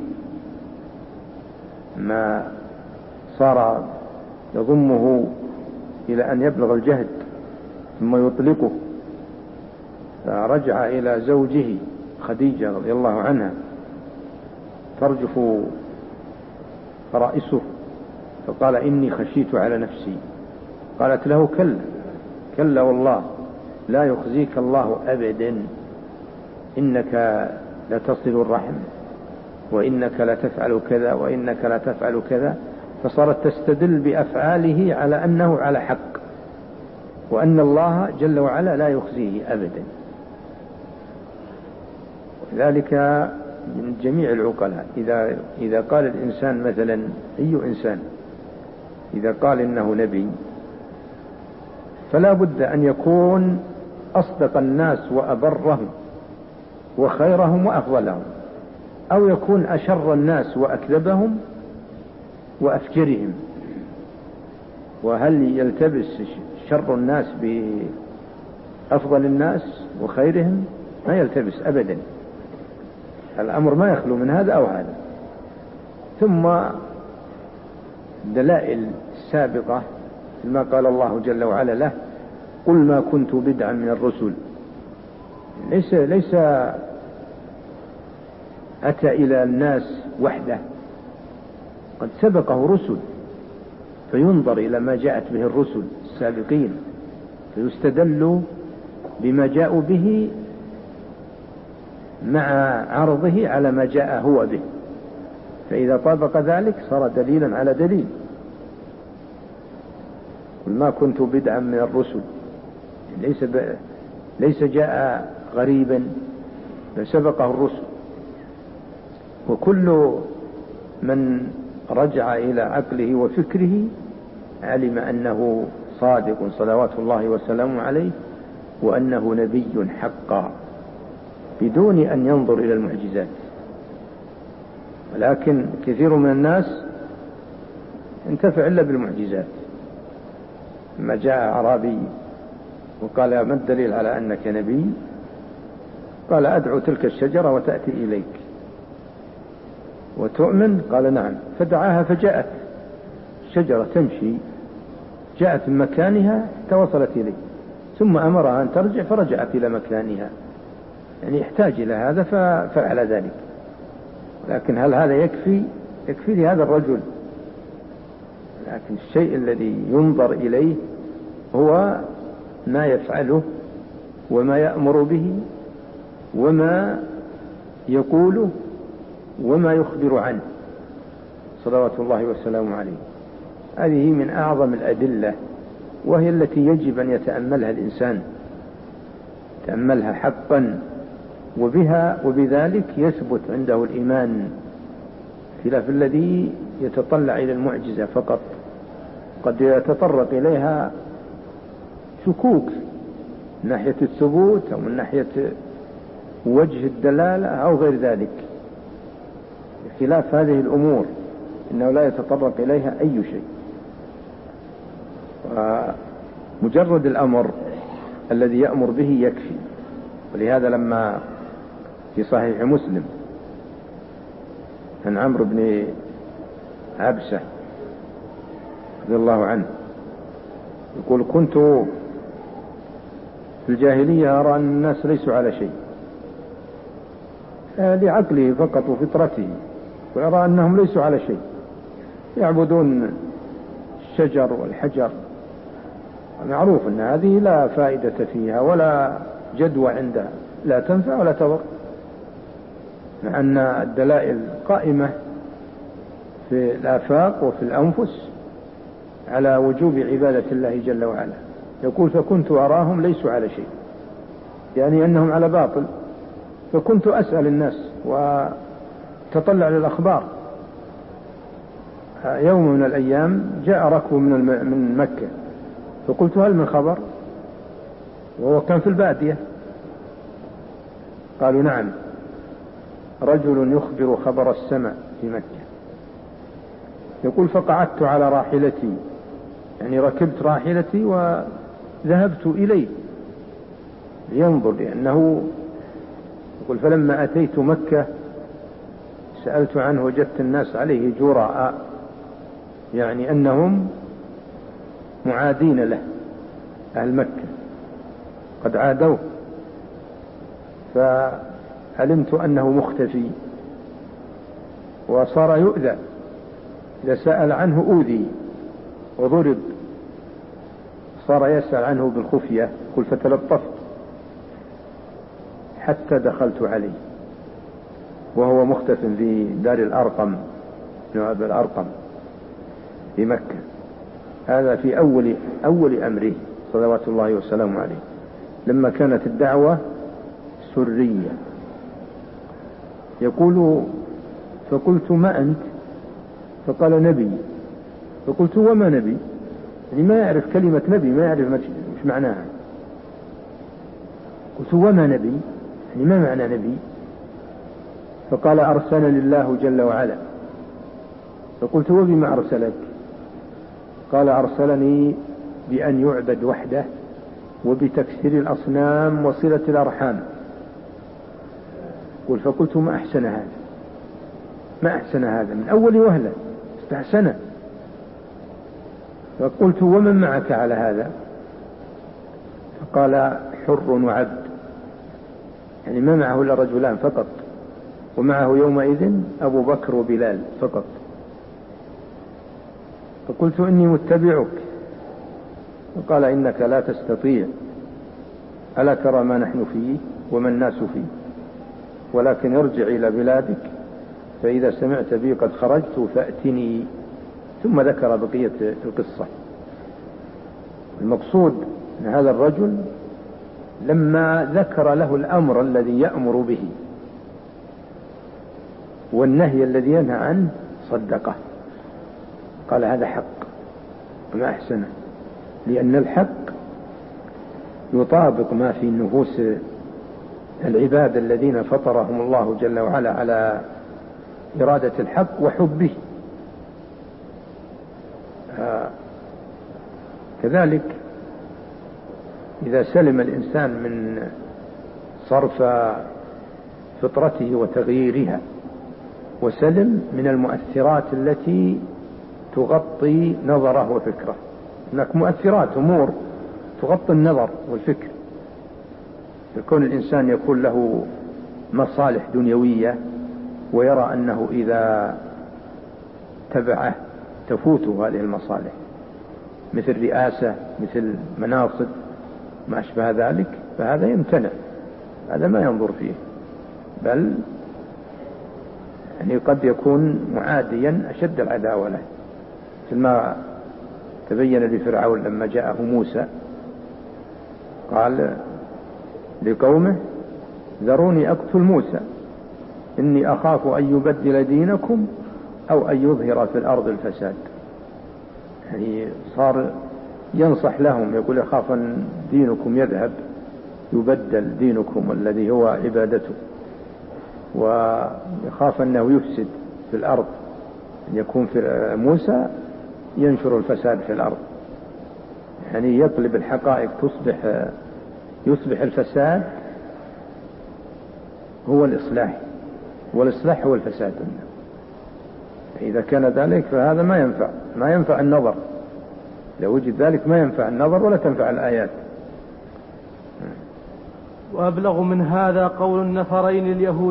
ما صار يضمه إلى أن يبلغ الجهد ثم يطلقه، فرجع إلى زوجه خديجة رضي الله عنها ترجف فرائسه، فقال إني خشيت على نفسي. قالت له كلا كلا والله لا يخزيك الله أبدا، إنك لتصل الرحم، وإنك لتفعل كذا، وإنك لتفعل كذا. فصارت تستدل بأفعاله على أنه على حق، وأن الله جل وعلا لا يخزيه أبدا. وذلك من جميع العقلاء إذا قال الإنسان مثلا، أي إنسان إذا قال إنه نبي، فلا بد أن يكون أصدق الناس وأبرهم وخيرهم وأفضلهم، أو يكون أشر الناس وأكذبهم وأفجرهم. وهل يلتبس شر الناس بأفضل الناس وخيرهم؟ ما يلتبس أبدا، الأمر ما يخلو من هذا أو هذا. ثم دلائل السابقة ما قال الله جل وعلا له قل ما كنت بدعا من الرسل، ليس أتى إلى الناس وحده، قد سبقه رسل، فينظر إلى ما جاءت به الرسل السابقين، فيستدل بما جاءوا به مع عرضه على ما جاء هو به، فإذا طابق ذلك صار دليلا على دليل. قل ما كنت بدعا من الرسل، ليس جاء غريبا، بل سبقه الرسل. وكل من رجع إلى عقله وفكره علم أنه صادق صلوات الله وسلامه عليه، وأنه نبي حقا، بدون أن ينظر إلى المعجزات. ولكن كثير من الناس انتفع إلا بالمعجزات. لما جاء أعرابي وقال ما الدليل على أنك نبي؟ قال أدعو تلك الشجرة وتأتي إليك وتؤمن. قال نعم، فدعاها فجاءت الشجرة تمشي، جاءت من مكانها توصلت إليه، ثم أمرها أن ترجع فرجعت إلى مكانها، يعني يحتاج إلى هذا ففعل ذلك. لكن هل هذا يكفي؟ يكفي لهذا الرجل. لكن الشيء الذي ينظر إليه هو ما يفعله وما يأمر به وما يقوله وما يخبر عنه صلوات الله وسلامه عليه. هذه من أعظم الأدلة، وهي التي يجب أن يتأملها الإنسان، تأملها حقا، وبها وبذلك يثبت عنده الإيمان، خلاف الذي يتطلع إلى المعجزة فقط، قد يتطرق إليها شكوك من ناحية الثبوت أو من ناحية وجه الدلالة أو غير ذلك، خلاف هذه الأمور إنه لا يتطرق إليها أي شيء. ومجرد الأمر الذي يأمر به يكفي. ولهذا لما في صحيح مسلم عن عمرو بن عبسة رضي الله عنه يقول: كنت في الجاهلية أرى أن الناس ليسوا على شيء، لعقله فقط وفطرته، ويرى أنهم ليسوا على شيء، يعبدون الشجر والحجر، معروف أن هذه لا فائدة فيها ولا جدوى عندها، لا تنفع ولا تضر، مع أن الدلائل قائمة في الآفاق وفي الأنفس على وجوب عبادة الله جل وعلا. يقول: فكنت أراهم ليسوا على شيء، يعني أنهم على باطل، فكنت أسأل الناس وتطلع للأخبار. يوم من الأيام جاء ركب من مكة، فقلت: هل من خبر؟ وهو كان في البادية. قالوا: نعم، رجل يخبر خبر السماء في مكة. يقول: فقعدت على راحلتي، يعني ركبت راحلتي وذهبت إليه لينظر، لأنه يقول: فلما أتيت مكة سألت عنه وجدت الناس عليه جراء، يعني أنهم معادين له، أهل مكة قد عادوه، فعلمت أنه مختفي وصار يؤذى، إذا سأل عنه أوذي وضرب، صار يسأل عنه بالخفية. قل: فتلطفت حتى دخلت عليه وهو مختف في دار الأرقم، نواب الأرقم في مكة. هذا في أول أمره صلوات الله وسلامه عليه، لما كانت الدعوة سرية. يقول: فقلت: ما أنت؟ فقال: نبي. فقلت: وما نبي؟ يعني ما يعرف كلمة نبي، ما يعرف مش معناها. قلت: وما نبي؟ يعني ما معنى نبي؟ فقال: أرسلني الله جل وعلا. فقلت: وبما أرسلك؟ قال: أرسلني بأن يعبد وحده وبتكسير الأصنام وصلة الأرحام. فقلت: ما أحسن هذا، ما أحسن هذا، من أول وهلة استحسنه. فقلت: ومن معك على هذا؟ فقال: حر وعبد، يعني ما معه إلا رجلان فقط، ومعه يومئذ أبو بكر وبلال فقط. فقلت: إني متبعك. فقال: إنك لا تستطيع، ألا ترى ما نحن فيه وما الناس فيه، ولكن ارجع إلى بلادك، فإذا سمعت بي قد خرجت فأتني. ثم ذكر بقية القصة. المقصود أن هذا الرجل لما ذكر له الأمر الذي يأمر به والنهي الذي ينهى عنه صدقه، قال: هذا حق وما أحسنه، لأن الحق يطابق ما في نفوس العباد الذين فطرهم الله جل وعلا على إرادة الحق وحبه. كذلك إذا سلم الإنسان من صرف فطرته وتغييرها، وسلم من المؤثرات التي تغطي نظره وفكره. هناك مؤثرات، أمور تغطي النظر والفكر، يكون الإنسان يكون له مصالح دنيوية، ويرى أنه إذا تبعه تفوته هذه المصالح، مثل رئاسة، مثل مناصب، ما أشبه ذلك، فهذا يمتنع، هذا ما ينظر فيه، بل يعني قد يكون معاديا أشد العداوة له، مثل ما تبين لفرعون لما جاءه موسى قال لقومه ذروني أقتل موسى إني أخاف أن يبدل دينكم أو أن يظهر في الأرض الفساد. يعني صار ينصح لهم، يقول أخاف أن دينكم يذهب، يبدل دينكم الذي هو عبادته، ويخاف أنه يفسد في الأرض، أن يكون في موسى ينشر الفساد في الأرض، يعني يقلب الحقائق، يصبح الفساد هو الإصلاح، والإصلاح هو الفساد. إذا كان ذلك فهذا ما ينفع النظر، لو وجد ذلك ما ينفع النظر ولا تنفع الآيات. وأبلغ من هذا قول النفرين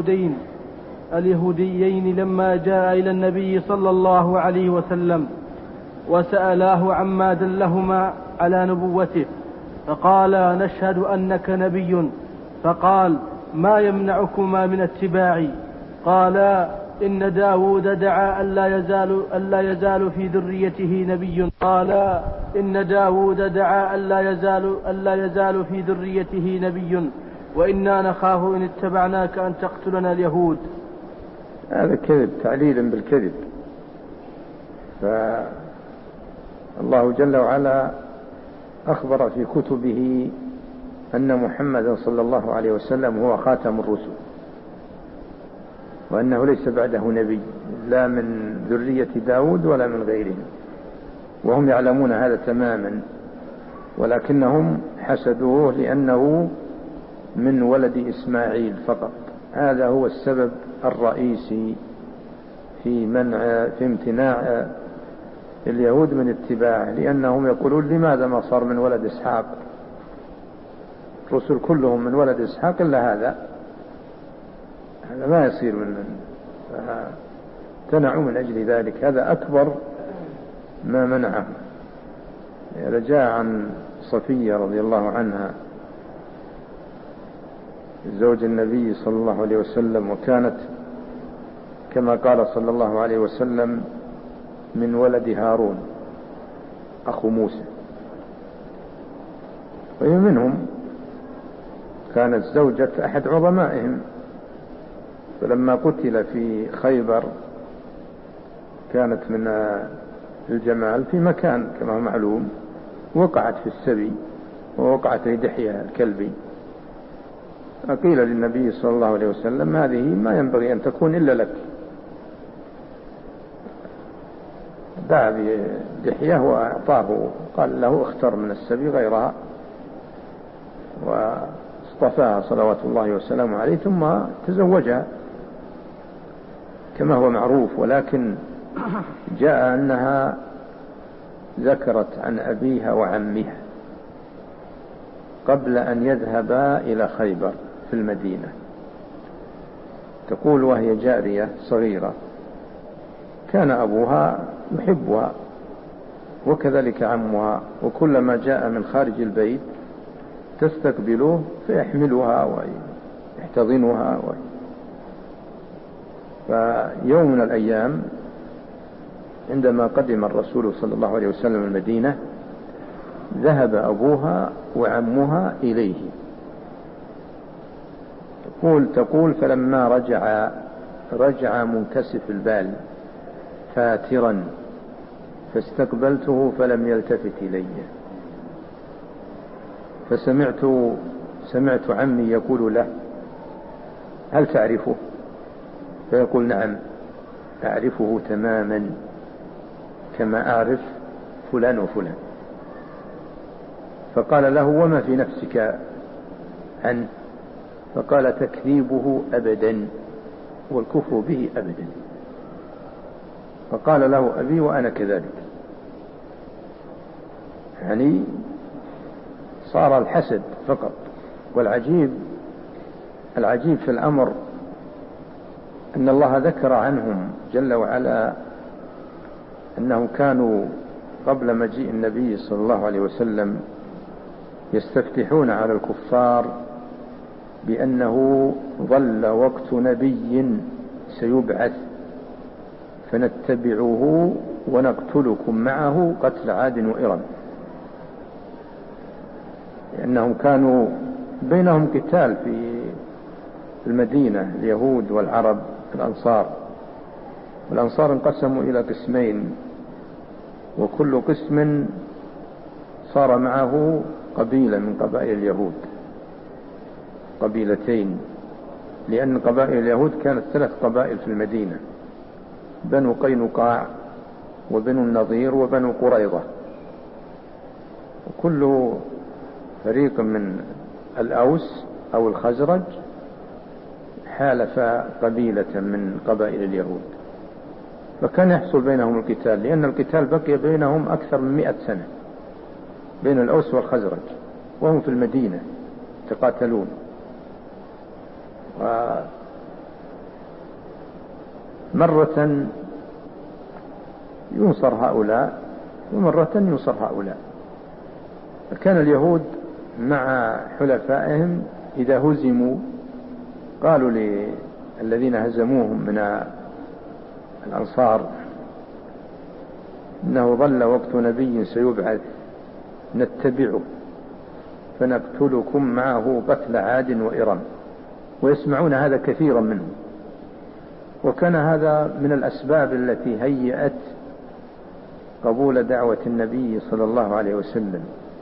اليهوديين لما جاء إلى النبي صلى الله عليه وسلم وسألاه عما دلهما على نبوته، فقال نشهد أنك نبي، فقال ما يمنعكما من اتباعي؟ قال إن داود دعا ألا يزال في ذريته نبي. قال إن داود دعا ألا يزال في ذريته نبي، وإنا نخاف إن اتبعناك أن تقتلنا اليهود. هذا كذب، تعليل بالكذب. فالله جل وعلا أخبر في كتبه أن محمدا صلى الله عليه وسلم هو خاتم الرسل، وأنه ليس بعده نبي لا من ذرية داود ولا من غيره، وهم يعلمون هذا تماما، ولكنهم حسدوه لأنه من ولد إسماعيل فقط. هذا هو السبب الرئيسي في امتناع اليهود من اتباعه، لأنهم يقولون لماذا ما صار من ولد إسحاق؟ الرسل كلهم من ولد إسحاق إلا هذا ما يصير من تنعوا من أجل ذلك. هذا أكبر ما منعه. جاء عن صفية رضي الله عنها زوج النبي صلى الله عليه وسلم، وكانت كما قال صلى الله عليه وسلم من ولد هارون أخو موسى، وهي منهم، كانت زوجة أحد عظمائهم. فلما قتل في خيبر كانت من الجمال في مكان كما هو معلوم، وقعت في السبي ووقعت لدحية الكلبي، فقيل للنبي صلى الله عليه وسلم هذه ما ينبغي أن تكون إلا لك. دعا بدحية وأعطاه، قال له اختر من السبي غيرها، واصطفاها صلوات الله وسلامه عليه ثم تزوجها كما هو معروف. ولكن جاء أنها ذكرت عن أبيها وعمها قبل أن يذهبا إلى خيبر في المدينة. تقول وهي جارية صغيرة كان أبوها يحبها وكذلك عمها، وكلما جاء من خارج البيت تستقبله فيحملها ويحتضنها. فيوم من الأيام عندما قدم الرسول صلى الله عليه وسلم المدينة ذهب أبوها وعمها إليه. تقول فلما رجع منكسف البال فاترا فاستقبلته فلم يلتفت إلي، فسمعت عمي يقول له هل تعرفه؟ فيقول نعم أعرفه تماما كما أعرف فلان وفلان. فقال له وما في نفسك عنه؟ فقال تكذيبه أبدا والكفر به أبدا. فقال له أبي وأنا كذلك. يعني صار الحسد فقط. والعجيب في الأمر أن الله ذكر عنهم جل وعلا أنهم كانوا قبل مجيء النبي صلى الله عليه وسلم يستفتحون على الكفار بأنه ظل وقت نبي سيبعث فنتبعه ونقتلكم معه قتل عاد وإرم، لأنهم كانوا بينهم قتال في المدينة، اليهود والعرب الأنصار، والأنصار انقسموا إلى قسمين، وكل قسم صار معه قبيلة من قبائل اليهود، قبيلتين، لأن قبائل اليهود كانت 3 قبائل في المدينة: بنو قينقاع وبنو النضير وبنو قريظة، وكل فريق من الأوس أو الخزرج حالف قبيلة من قبائل اليهود، فكان يحصل بينهم القتال، لأن القتال بقي بينهم أكثر من 100 سنة بين الأوس والخزرج وهم في المدينة يتقاتلون. مرة ينصر هؤلاء ومرة ينصر هؤلاء، فكان اليهود مع حلفائهم إذا هزموا قالوا للذين هزموهم من الأنصار إنه ظل وقت نبي سيبعث نتبعه فنقتلكم معه قتل عاد وإرم، ويسمعون هذا كثيرا منهم. وكان هذا من الأسباب التي هيأت قبول دعوة النبي صلى الله عليه وسلم.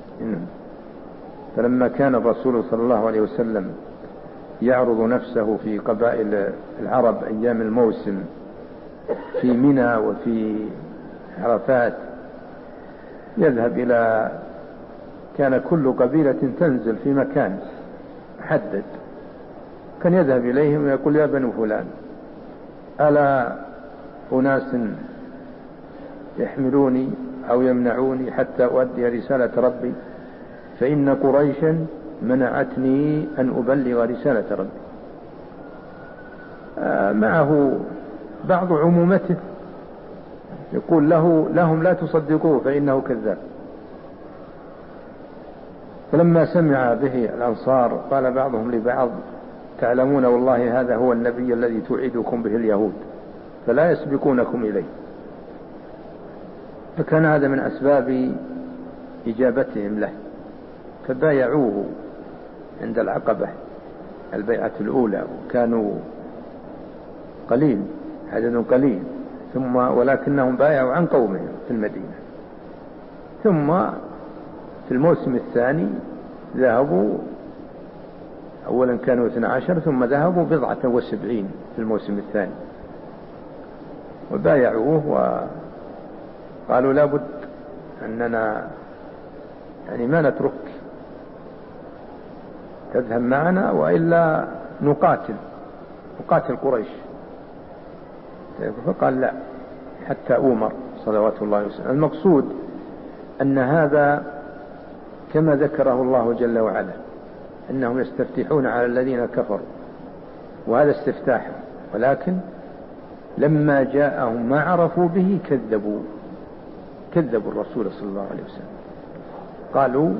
فلما كان الرسول صلى الله عليه وسلم يعرض نفسه في قبائل العرب أيام الموسم في منى وفي عرفات، يذهب إلى، كان كل قبيلة تنزل في مكان محدد، كان يذهب إليهم ويقول: يا بنو فلان، ألا أناس يحملوني أو يمنعوني حتى أؤدي رسالة ربي؟ فإن قريشا منعتني أن أبلغ رسالة ربي. معه بعض عمومته يقول لهم لا تصدقوه فإنه كذاب. فلما سمع به الأنصار قال بعضهم لبعض: تعلمون والله هذا هو النبي الذي توعدكم به اليهود، فلا يسبقونكم إليه. فكان هذا من أسباب إجابتهم له، فبايعوه عند العقبة البيعة الأولى، وكانوا قليل، عدد قليل، ثم ولكنهم بايعوا عن قومهم في المدينة. ثم في الموسم الثاني ذهبوا، أولا كانوا 12 ثم ذهبوا 70 في الموسم الثاني، وبايعوه وقالوا لا بد أننا يعني ما نترك، تذهب معنا وإلا نقاتل قريش. فقال لا حتى أمر صلوات الله وسلم. المقصود أن هذا كما ذكره الله جل وعلا أنهم يستفتحون على الذين كفروا، وهذا استفتاح، ولكن لما جاءهم ما عرفوا به كذبوا الرسول صلى الله عليه وسلم، قالوا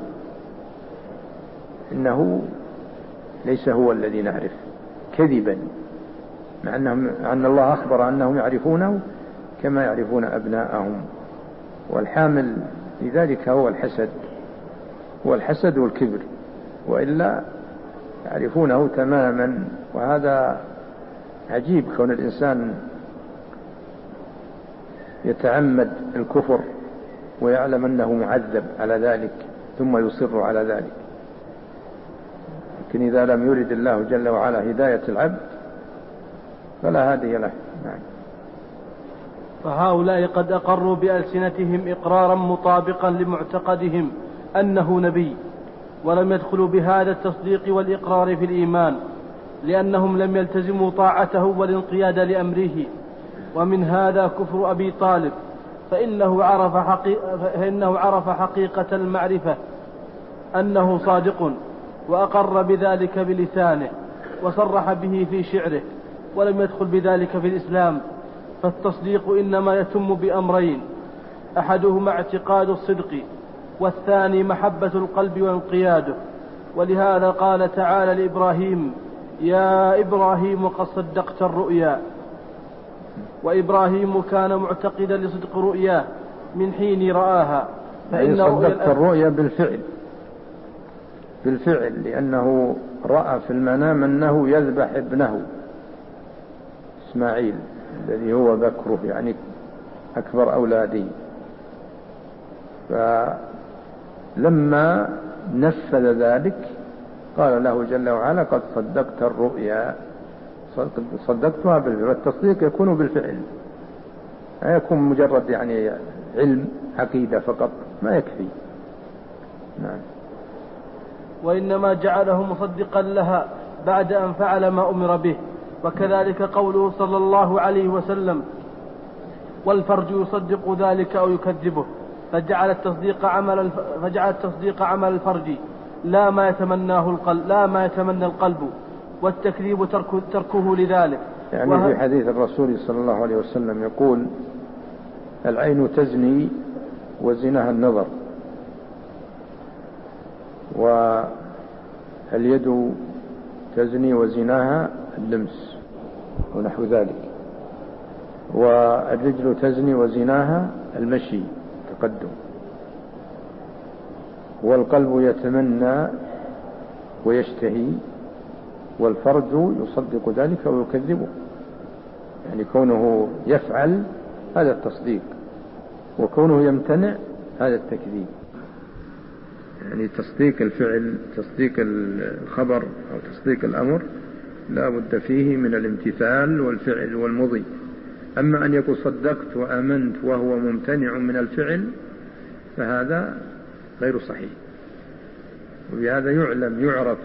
إنه ليس هو الذي نعرف، كذبا، مع أن الله أخبر أنهم يعرفونه كما يعرفون أبناءهم. والحامل لذلك هو الحسد والكبر، وإلا يعرفونه تماما. وهذا عجيب، كون الإنسان يتعمد الكفر ويعلم أنه معذب على ذلك ثم يصر على ذلك. لكن إذا لم يرد الله جل وعلا هداية العبد فلا هادي له. نعم. فهؤلاء قد أقروا بألسنتهم إقرارا مطابقا لمعتقدهم أنه نبي، ولم يدخلوا بهذا التصديق والإقرار في الإيمان، لأنهم لم يلتزموا طاعته والانقياد لأمره. ومن هذا كفر أبي طالب، فإنه عرف حقيقة المعرفة أنه صادق، وأقر بذلك بلسانه وصرح به في شعره، ولم يدخل بذلك في الإسلام. فالتصديق إنما يتم بأمرين: أحدهما اعتقاد الصدق، والثاني محبة القلب وانقياده. ولهذا قال تعالى لإبراهيم: يا إبراهيم قد صدقت الرؤيا. وإبراهيم كان معتقدا لصدق رؤياه من حين رآها، فإن صدقت الرؤيا بالفعل، لأنه رأى في المنام أنه يذبح ابنه إسماعيل الذي هو بكره، يعني أكبر أولاده. فلما نفذ ذلك قال له جل وعلا: قد صدقت الرؤيا. صدقتها بالفعل، والتصديق يكون بالفعل، لا يكون مجرد يعني علم عقيدة فقط، ما يكفي. نعم. وإنما جعله مصدقا لها بعد أن فعل ما أمر به. وكذلك قوله صلى الله عليه وسلم: والفرج يصدق ذلك أو يكذبه. فجعل التصديق عمل الفرج لا ما يتمنى القلب، والتكذيب تركه لذلك. يعني في حديث الرسول صلى الله عليه وسلم يقول: العين تزني وزناها النظر، واليد تزني وزناها اللمس ونحو ذلك، والرجل تزني وزناها المشي تقدم، والقلب يتمنى ويشتهي، والفرج يصدق ذلك أو يكذبه. يعني كونه يفعل هذا التصديق، وكونه يمتنع هذا التكذيب. يعني تصديق الفعل، تصديق الخبر أو تصديق الأمر لا بد فيه من الامتثال والفعل والمضي. أما أن يقول صدقت وآمنت وهو ممتنع من الفعل فهذا غير صحيح. وبهذا يعرف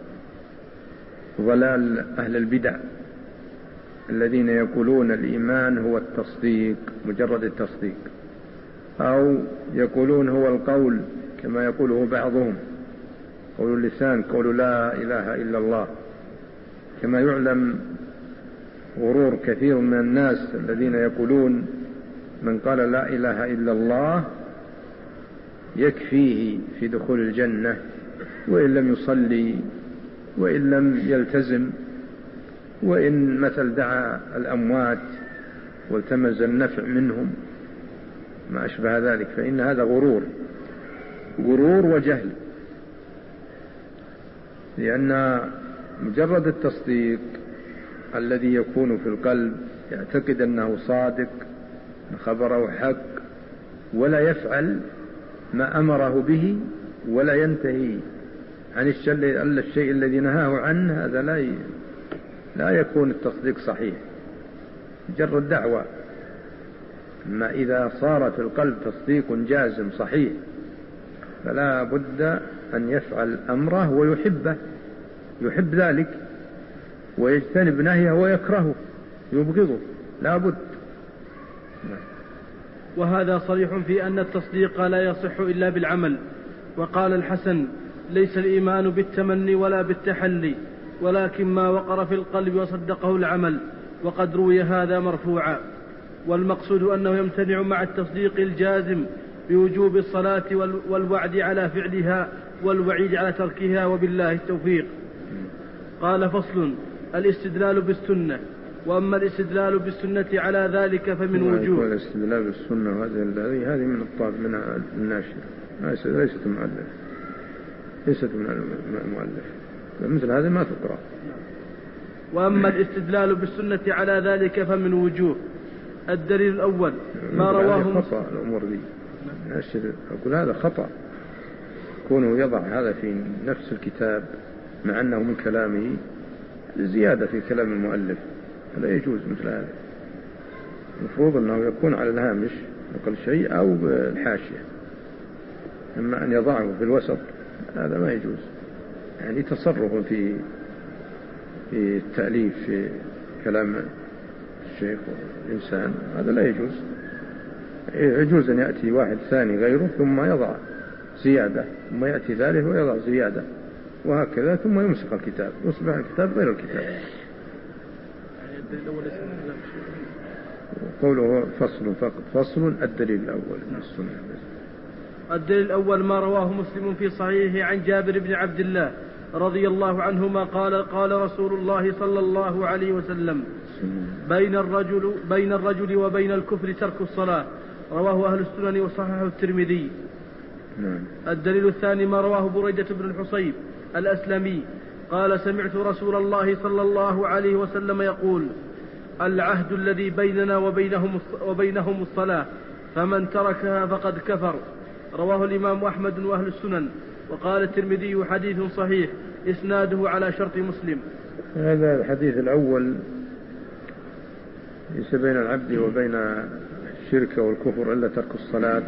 ضلال أهل البدع الذين يقولون الإيمان هو التصديق، مجرد التصديق، أو يقولون هو القول كما يقوله بعضهم، قول اللسان، قول لا إله إلا الله. كما يعلم غرور كثير من الناس الذين يقولون من قال لا إله إلا الله يكفيه في دخول الجنة، وإن لم يصلي، وإن لم يلتزم، وإن مثل دعا الأموات والتمس النفع منهم، ما أشبه ذلك. فإن هذا غرور وجهل، لأن مجرد التصديق الذي يكون في القلب يعتقد أنه صادق، خبره حق، ولا يفعل ما أمره به، ولا ينتهي عن الشيء الذي نهاه عنه، هذا لا يكون التصديق صحيح، مجرد دعوة. أما إذا صار في القلب تصديق جازم صحيح فلا بد أن يفعل أمره ويحبه، يحب ذلك، ويجتنب نهيه ويكرهه، يبغضه، لا بد. وهذا صريح في أن التصديق لا يصح إلا بالعمل. وقال الحسن: ليس الإيمان بالتمني ولا بالتحلي، ولكن ما وقر في القلب وصدقه العمل. وقد روي هذا مرفوعا. والمقصود أنه يمتنع مع التصديق الجازم بوجوب الصلاة والوعد على فعلها والوعيد على تركها، وبالله التوفيق. قال: فصل: الاستدلال بالسنة. وأما الاستدلال بالسنة على ذلك فمن وجوه. الاستدلال بالسنة هذه من الطاب من الناشر، ليست من المؤلف، مثل هذا ما تقرأ. وأما الاستدلال بالسنة على ذلك فمن وجوه. الدليل الأول ما رواه خطأ الأمور دي، أقول هذا خطأ، كونه يضع هذا في نفس الكتاب مع أنه من كلامه زيادة في كلام المؤلف، لا يجوز مثل هذا. المفروض أنه يكون على الهامش أقل شيء أو بالحاشية، أما أن يضعه في الوسط هذا ما يجوز. يعني تصرف في التأليف في كلام الشيخ والإنسان هذا لا يجوز. يجوز أن يأتي واحد ثاني غيره ثم يضع زيادة، ثم يأتي ثالث ويضع زيادة، وهكذا، ثم يمسك الكتاب، يصبح الكتاب غير الكتاب. قوله فصل فقط، فصل الدليل الأول من السنة. الدليل الأول ما رواه مسلم في صحيحه عن جابر بن عبد الله رضي الله عنهما قال قال رسول الله صلى الله عليه وسلم بين الرجل وبين الكفر ترك الصلاة، رواه أهل السنن وصححه الترمذي. الدليل الثاني ما رواه بريدة بن الحصيب الأسلمي قال سمعت رسول الله صلى الله عليه وسلم يقول العهد الذي بيننا وبينهم الصلاة، فمن تركها فقد كفر، رواه الإمام أحمد وأهل السنن. وقال الترمذي حديث صحيح إسناده على شرط مسلم. هذا الحديث الأول ليس بين العبد وبين الشرك والكفر إلا ترك الصلاة،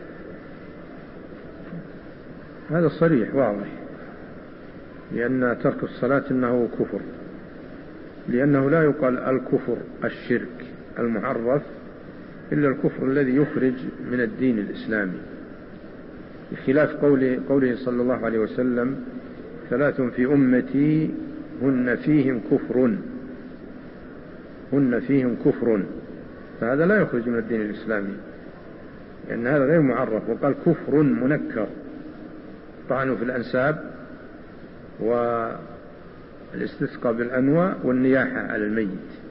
هذا صريح واضح، لأن ترك الصلاة إنه كفر، لأنه لا يقال الكفر الشرك المعرف إلا الكفر الذي يخرج من الدين الإسلامي، بخلاف قوله صلى الله عليه وسلم 3 في أمتي هن فيهم كفر، فهذا لا يخرج من الدين الإسلامي، لأن هذا غير معرف. وقال كفر منكر، طعن في الأنساب والاستسقاء بالأنواء والنياحة على الميت،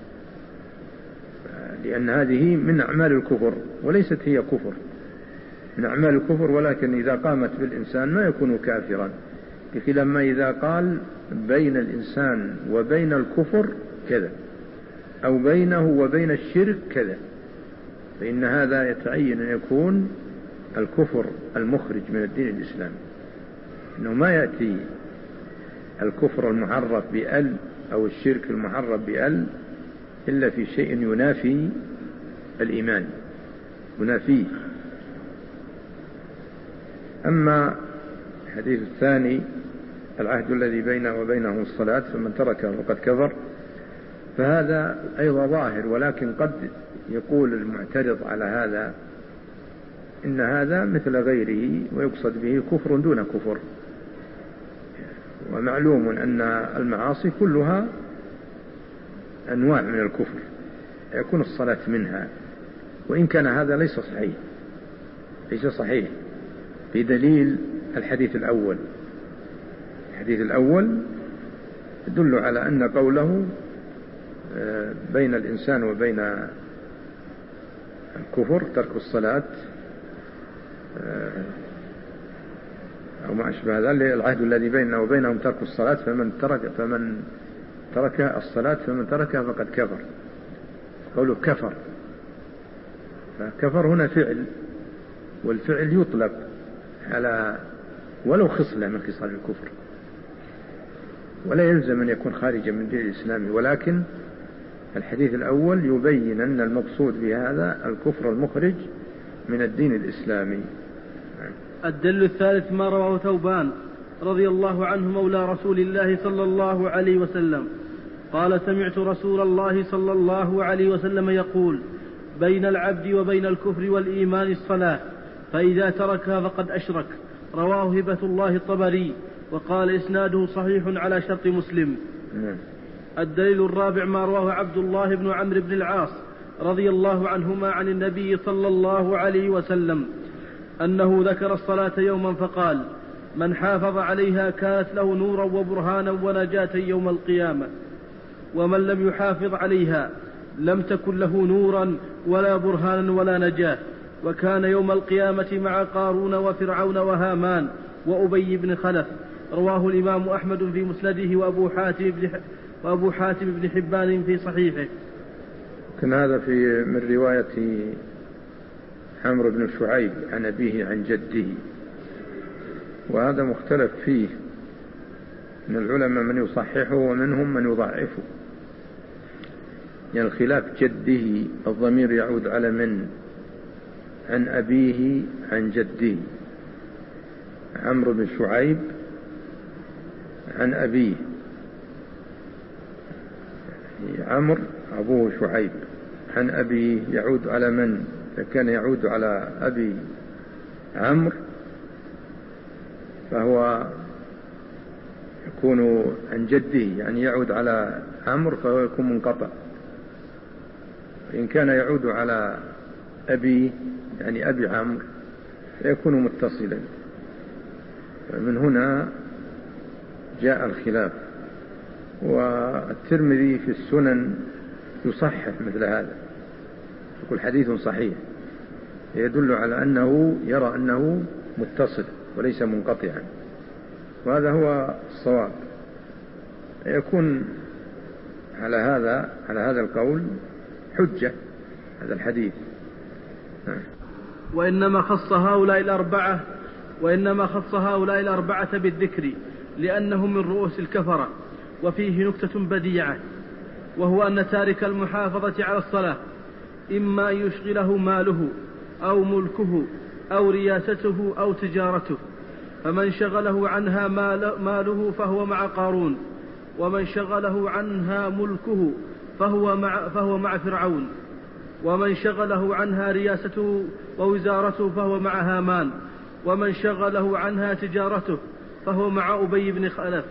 لأن هذه من أعمال الكفر وليست هي كفر، من أعمال الكفر، ولكن إذا قامت بالإنسان ما يكون كافرا، بخلاف ما إذا قال بين الإنسان وبين الكفر كذا، أو بينه وبين الشرك كذا، فإن هذا يتعين أن يكون الكفر المخرج من الدين الإسلامي، إنه ما يأتي الكفر المعرف بأل أو الشرك المعرف بأل إلا في شيء ينافي الإيمان، ينافيه. أما الحديث الثاني العهد الذي بينه وبينهم الصلاة فمن تركه فقد كفر، فهذا أيضا ظاهر، ولكن قد يقول المعترض على هذا إن هذا مثل غيره ويقصد به كفر دون كفر، ومعلوم أن المعاصي كلها أنواع من الكفر يكون الصلاة منها، وإن كان هذا ليس صحيح بدليل الحديث الأول. الحديث الأول يدل على أن قوله بين الإنسان وبين الكفر ترك الصلاة أو ما أشبه ذلك، العهد الذي بيننا وبينهم ترك الصلاة، فمن ترك الصلاة فمن تركها فقد كفر. قوله كفر، فكفر هنا فعل، والفعل يطلق على ولو خصلة من خصال الكفر، ولا يلزم أن يكون خارجا من الدين الإسلامي، ولكن الحديث الأول يبين أن المقصود بهذا الكفر المخرج من الدين الإسلامي. الدليل الثالث ما رواه ثوبان رضي الله عنه مولى رسول الله صلى الله عليه وسلم قال سمعت رسول الله صلى الله عليه وسلم يقول بين العبد وبين الكفر والإيمان الصلاة، فإذا تركها فقد أشرك، رواه هبة الله الطبري، وقال إسناده صحيح على شرط مسلم. الدليل الرابع ما رواه عبد الله بن عمرو بن العاص رضي الله عنهما عن النبي صلى الله عليه وسلم أنه ذكر الصلاة يوما فقال من حافظ عليها كانت له نورا وبرهانا ونجاة يوم القيامة، ومن لم يحافظ عليها لم تكن له نورا ولا برهانا ولا نجاة، وكان يوم القيامة مع قارون وفرعون وهامان وأبي بن خلف، رواه الإمام أحمد في مسنده وأبو حاتم بن حبان في صحيحه. كان هذا من رواية عمرو بن شعيب عن أبيه عن جده، وهذا مختلف فيه من العلماء من يصححه ومنهم من يضعفه، يعني الخلاف جده الضمير يعود على من؟ عن أبيه عن جده، عمرو بن شعيب عن أبيه، عمرو أبوه شعيب، عن أبيه يعود على من؟ كان يعود على أبي عمرو فهو يكون عن جده، يعني يعود على عمرو فهو يكون منقطع، إن كان يعود على أبيه يعني أبي عمرو فيكون متصلا. من هنا جاء الخلاف. والترمذي في السنن يصحح مثل هذا، يقول حديث صحيح، يدل على أنه يرى أنه متصل وليس منقطعا، وهذا هو الصواب. يكون على هذا القول حجة هذا الحديث. وإنما خص هؤلاء الأربعة بالذكر لأنهم من رؤوس الكفرة. وفيه نكتة بديعة، وهو أن تارك المحافظة على الصلاة إما أن يشغله ماله أو ملكه أو رياسته أو تجارته، فمن شغله عنها ماله فهو مع قارون، ومن شغله عنها ملكه فهو مع فرعون، ومن شغله عنها رياسته ووزارته فهو مع هامان، ومن شغله عنها تجارته فهو مع أبي بن خلف.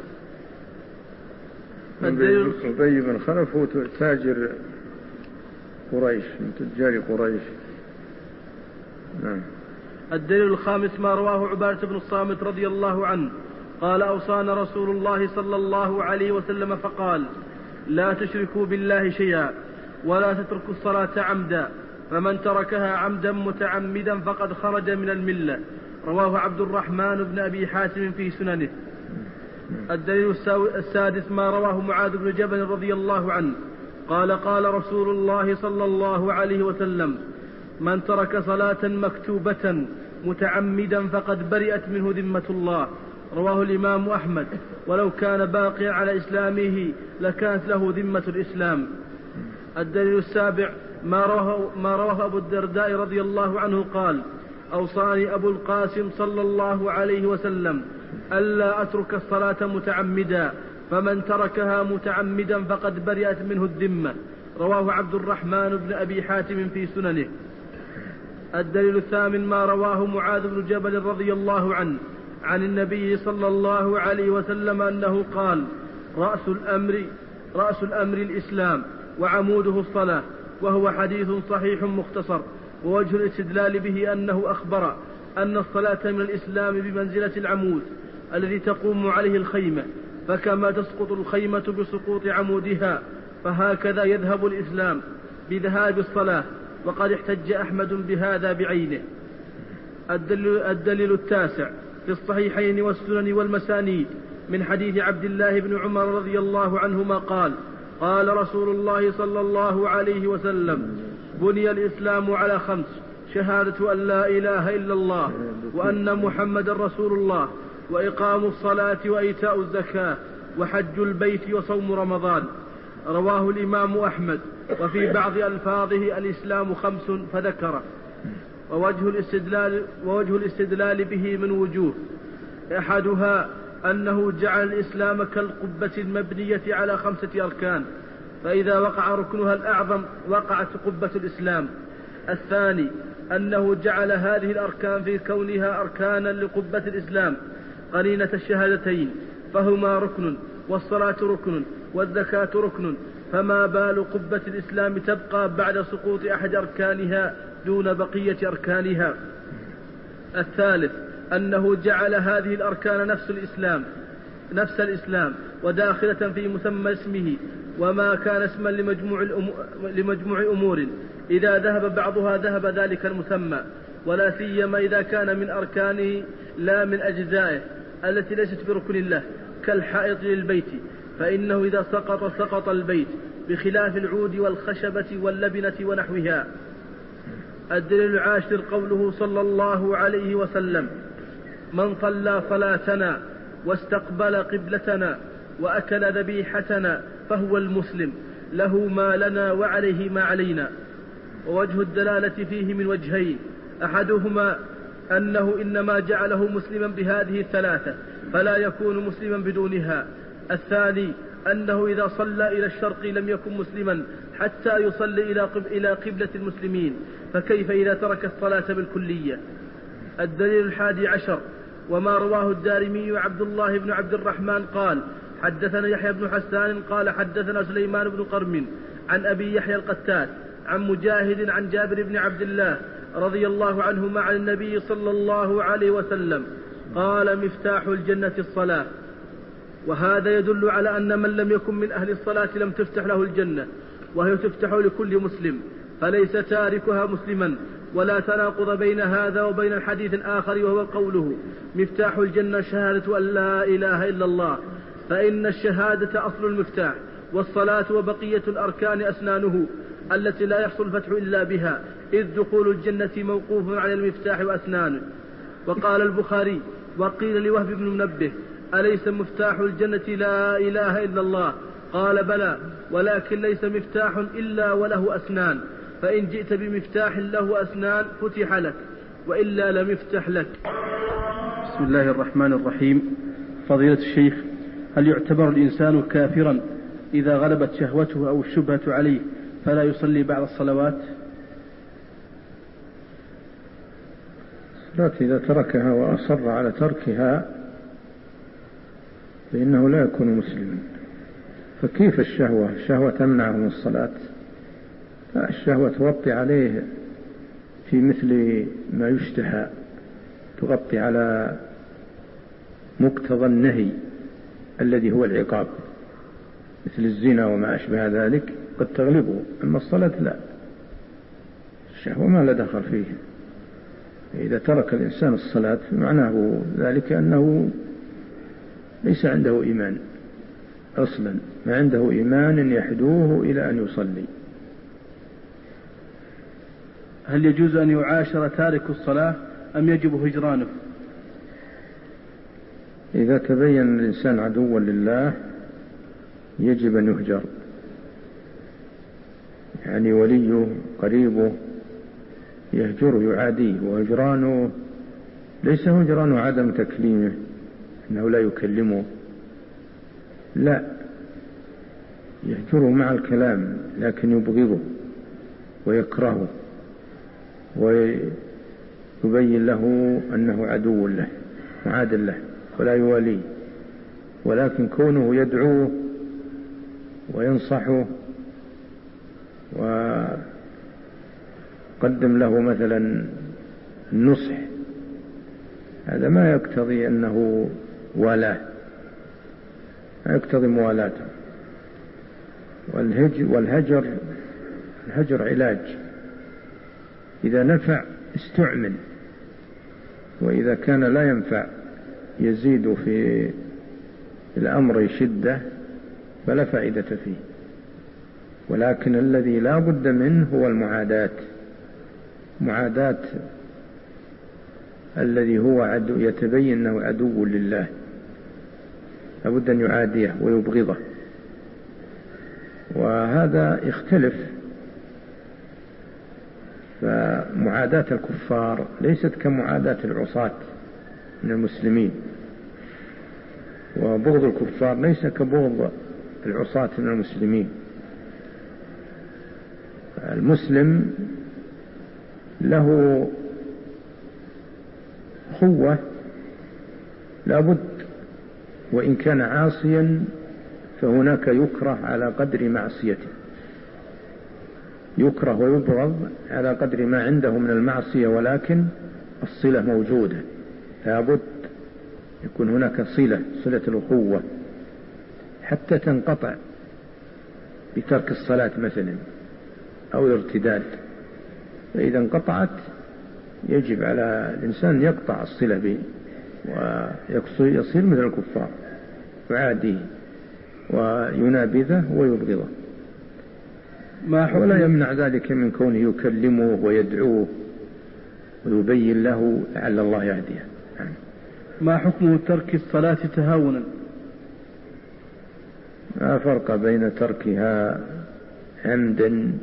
أبي بن خلف هو تاجر قريش من تجار قريش. نعم. الدليل الخامس ما رواه عبادة بن الصامت رضي الله عنه قال: أوصانا رسول الله صلى الله عليه وسلم فقال: لا تشركوا بالله شيئا ولا تتركوا الصلاة عمدا، فمن تركها عمدا متعمدا فقد خرج من الملة. رواه عبد الرحمن بن أبي حاتم في سننه. الدليل السادس ما رواه معاذ بن جبل رضي الله عنه قال: قال رسول الله صلى الله عليه وسلم: من ترك صلاة مكتوبة متعمدا فقد برئت منه ذمة الله. رواه الإمام أحمد. ولو كان باقيا على إسلامه لكانت له ذمة الإسلام. الدليل السابع ما رواه أبو الدرداء رضي الله عنه قال: أوصاني أبو القاسم صلى الله عليه وسلم ألا أترك الصلاة متعمدا، فمن تركها متعمدا فقد برئت منه الذمة. رواه عبد الرحمن بن أبي حاتم في سننه. الدليل الثامن ما رواه معاذ بن جبل رضي الله عنه عن النبي صلى الله عليه وسلم أنه قال: رأس الأمر الإسلام وعموده الصلاة. وهو حديث صحيح مختصر. ووجه الاستدلال به أنه أخبر أن الصلاة من الإسلام بمنزلة العمود الذي تقوم عليه الخيمة، فكما تسقط الخيمة بسقوط عمودها فهكذا يذهب الإسلام بذهاب الصلاة. وقد احتج أحمد بهذا بعينه. الدليل التاسع في الصحيحين والسنن والمسانيد من حديث عبد الله بن عمر رضي الله عنهما قال: قال رسول الله صلى الله عليه وسلم: بني الإسلام على 5: شهادة أن لا إله إلا الله وأن محمد رسول الله، وإقام الصلاة وإيتاء الزكاة وحج البيت وصوم رمضان. رواه الإمام أحمد. وفي بعض ألفاظه الإسلام 5 فذكره. ووجه الاستدلال به من وجوه: أحدها أنه جعل الإسلام كالقبة المبنية على 5 أركان، فإذا وقع ركنها الأعظم وقعت قبة الإسلام. الثاني أنه جعل هذه الأركان في كونها أركانا لقبة الإسلام قرينة الشهادتين، فهما ركن، والصلاة ركن، والزكاة ركن، فما بال قبة الإسلام تبقى بعد سقوط أحد أركانها دون بقية أركانها. الثالث أنه جعل هذه الأركان نفس الإسلام وداخلة في مسمى اسمه، وما كان اسما لمجموع أمور إذا ذهب بعضها ذهب ذلك المسمى، ولا سيما إذا كان من أركانه لا من أجزائه التي ليست بركن الله، كالحائط للبيت، فإنه إذا سقط البيت، بخلاف العود والخشبة واللبنة ونحوها. الدليل العاشر قوله صلى الله عليه وسلم: من صلى صلاتنا واستقبل قبلتنا وأكل ذبيحتنا فهو المسلم، له ما لنا وعليه ما علينا. ووجه الدلالة فيه من وجهين: أحدهما أنه إنما جعله مسلما بهذه 3 فلا يكون مسلما بدونها. الثاني أنه إذا صلى إلى الشرق لم يكن مسلما حتى يصلي إلى قبلة المسلمين، فكيف إذا ترك الصلاة بالكلية؟ الدليل 11 وما رواه الدارمي عبد الله بن عبد الرحمن قال: حدثنا يحيى بن حسان قال: حدثنا سليمان بن قرم عن أبي يحيى القتات عن مجاهد عن جابر بن عبد الله رضي الله عنهما عن النبي صلى الله عليه وسلم قال مفتاح الجنة الصلاة. وهذا يدل على أن من لم يكن من أهل الصلاة لم تفتح له الجنة، وهي تفتح لكل مسلم، فليس تاركها مسلما. ولا تناقض بين هذا وبين الحديث الآخر وهو قوله مفتاح الجنة شهادة أن لا إله إلا الله، فإن الشهادة أصل المفتاح، والصلاة وبقية الأركان أسنانه التي لا يحصل الفتح إلا بها، إذ دخول الجنة موقوف على المفتاح وأسنانه. وقال البخاري وقيل لوهب بن منبه أليس مفتاح الجنة لا إله إلا الله؟ قال بلى، ولكن ليس مفتاح إلا وله أسنان، فإن جئت بمفتاح له أسنان فتح لك، وإلا لم يفتح لك. بسم الله الرحمن الرحيم. فضيلة الشيخ، هل يعتبر الإنسان كافرا إذا غلبت شهوته أو الشبهة عليه فلا يصلي بعض الصلوات؟ الصلاة إذا تركها وأصر على تركها فإنه لا يكون مسلما. فكيف الشهوة تمنعه من الصلاة؟ لا، الشهوة توطي عليه في مثل ما يشتهى، تغطي على مقتضى النهي الذي هو العقاب، مثل الزنا وما أشبه ذلك قد تغلبه. أما الصلاة لا، الشهوة ما لا دخل فيه. إذا ترك الإنسان الصلاة معناه ذلك أنه ليس عنده إيمان أصلا، ما عنده إيمان يحدوه إلى أن يصلي. هل يجوز أن يعاشر تارك الصلاة أم يجب هجرانه؟ إذا تبين الإنسان عدوا لله يجب أن يهجر، يعني وليه قريبه يهجره يعاديه. وهجرانه ليس هجرانه عدم تكليمه، أنه لا يكلمه، لا، يهجره مع الكلام لكن يبغضه ويكرهه ويبين له أنه عدو له معاد له ولا يواليه. ولكن كونه يدعوه وينصحه وقدم له مثلا النصح، هذا ما يقتضي أنه والاه، ما يقتضي موالاته. الهجر علاج، إذا نفع استعمل، وإذا كان لا ينفع يزيد في الأمر شدة فلا فائدة فيه. ولكن الذي لا بد منه هو معاداة الذي هو عدو، يتبين أنه عدو لله، لابد أن يعاديه ويبغضه. وهذا يختلف، فمعاداة الكفار ليست كمعاداة العصاة من المسلمين، وبغض الكفار ليس كبغض العصاة من المسلمين. المسلم له قوة لابد، وإن كان عاصيا فهناك يكره على قدر معصيته، يكره ويبغض على قدر ما عنده من المعصية، ولكن الصلة موجودة، لابد يكون هناك صلة الأخوة حتى تنقطع بترك الصلاة مثلا أو الارتداد. فإذا انقطعت يجب على الإنسان يقطع الصلة به ويصير مثل الكفار، يعاديه وينابذه ويبغضه، ولا يمنع ذلك من كونه يكلمه ويدعوه ويبين له لعل الله يهديه. ما حكم ترك الصلاة تهاونا؟ لا فرق بين تركها عمدا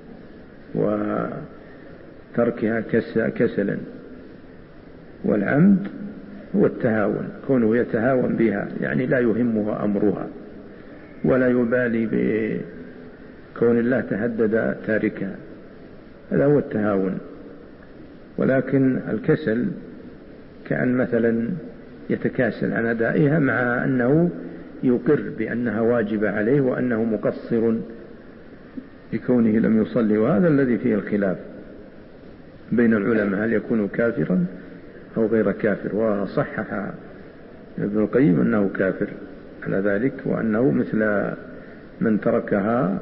وتركها كسلا. والعمد هو التهاون، كونه يتهاون بها يعني لا يهمه أمرها ولا يبالي بكون الله تهدد تاركها، هذا هو التهاون. ولكن الكسل كأن مثلا يتكاسل عن أدائها مع أنه يقر بأنها واجبة عليه وأنه مقصر بكونه لم يصلي، وهذا الذي فيه الخلاف بين العلماء، هل يكون كافرا أو غير كافر. وصحح ابن القيم أنه كافر على ذلك، وأنه مثل من تركها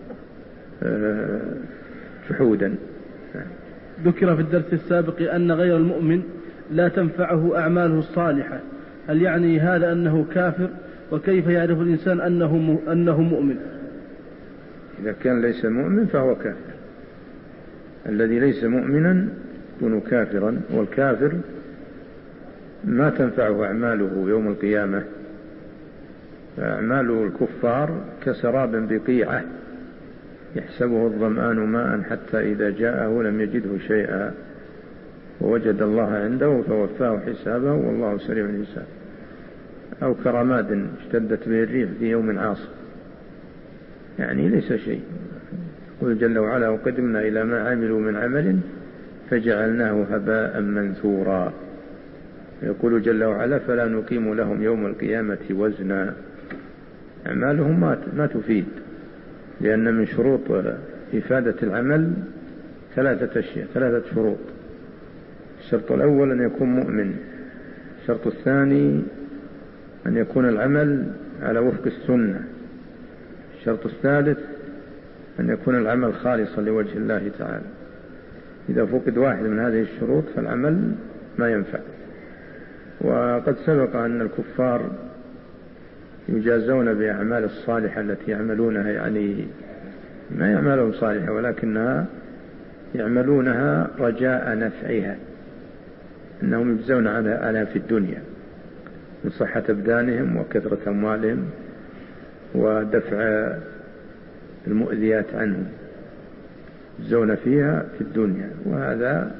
جحودا. ذكر في الدرس السابق أن غير المؤمن لا تنفعه أعماله الصالحة، هل يعني هذا أنه كافر؟ وكيف يعرف الإنسان أنه مؤمن؟ إذا كان ليس مؤمن فهو كافر. الذي ليس مؤمنا يكون كافرا، والكافر ما تنفعه أعماله يوم القيامة. فأعمال الكفار كسراب بقيعة يحسبه الظمآن ماء حتى إذا جاءه لم يجده شيئا ووجد الله عنده فوفاه حسابه والله سريع الحساب. أو كرماد اشتدت به الريح في يوم عاصف، يعني ليس شيء. يقول جل وعلا وقدمنا إلى ما عملوا من عمل فجعلناه هباء منثورا. يقول جل وعلا فلا نقيم لهم يوم القيامة وزنا. أعمالهم ما تفيد، لأن من شروط إفادة العمل ثلاثة شروط. الشرط الأول أن يكون مؤمن، الشرط الثاني أن يكون العمل على وفق السنة، الشرط الثالث أن يكون العمل خالصا لوجه الله تعالى. إذا فقد واحد من هذه الشروط فالعمل ما ينفع. وقد سبق أن الكفار يجازون بأعمال الصالحة التي يعملونها، يعني ما يعملون صالحة ولكنها يعملونها رجاء نفعها، أنهم يجزون على في الدنيا من صحة أبدانهم وكثرة أموالهم ودفع المؤذيات عنهم، يجزون فيها في الدنيا. وهذا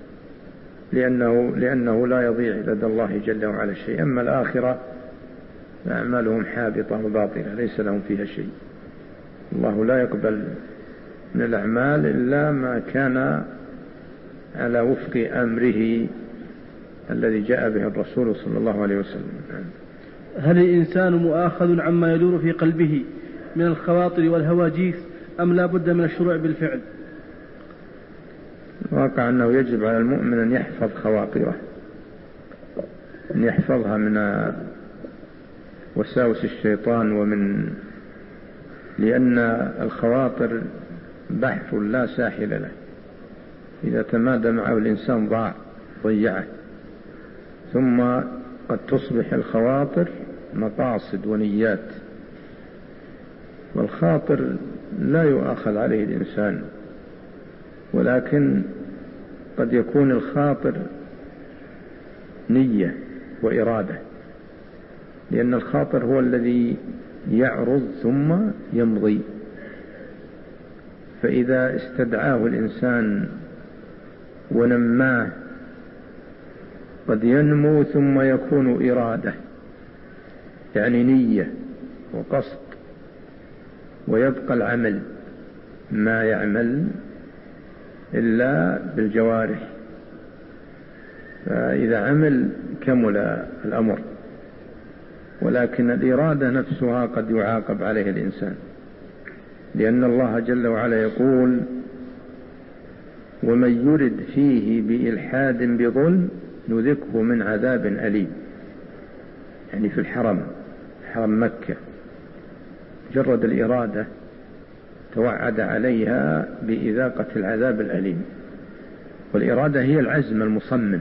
لأنه لا يضيع لدى الله جل وعلا شيء. أما الآخرة فأعمالهم حابطة وباطلة ليس لهم فيها شيء. الله لا يقبل من الأعمال إلا ما كان على وفق أمره الذي جاء به الرسول صلى الله عليه وسلم. هل الإنسان مؤاخذ عما يدور في قلبه من الخواطر والهواجيس أم لا بد من الشروع بالفعل؟ واقع أنه يجب على المؤمن أن يحفظ خواطره، أن يحفظها من وساوس الشيطان لأن الخواطر بحر لا ساحل له، إذا تمادى معه الإنسان ضيعه. ثم قد تصبح الخواطر مقاصد ونيات، والخاطر لا يؤاخذ عليه الإنسان، ولكن قد يكون الخاطر نية وإرادة، لأن الخاطر هو الذي يعرض ثم يمضي. فإذا استدعاه الإنسان ونماه قد ينمو ثم يكون إرادة، يعني نية وقصد، ويبقى العمل ما يعمل إلا بالجوارح. فإذا عمل كمل الأمر، ولكن الإرادة نفسها قد يعاقب عليه الإنسان، لأن الله جل وعلا يقول ومن يرد فيه بإلحاد بظلم نذقه من عذاب أليم. يعني في حرم مكة جرد الإرادة توعد عليها بإذاقة العذاب الأليم، والإرادة هي العزم المصمم.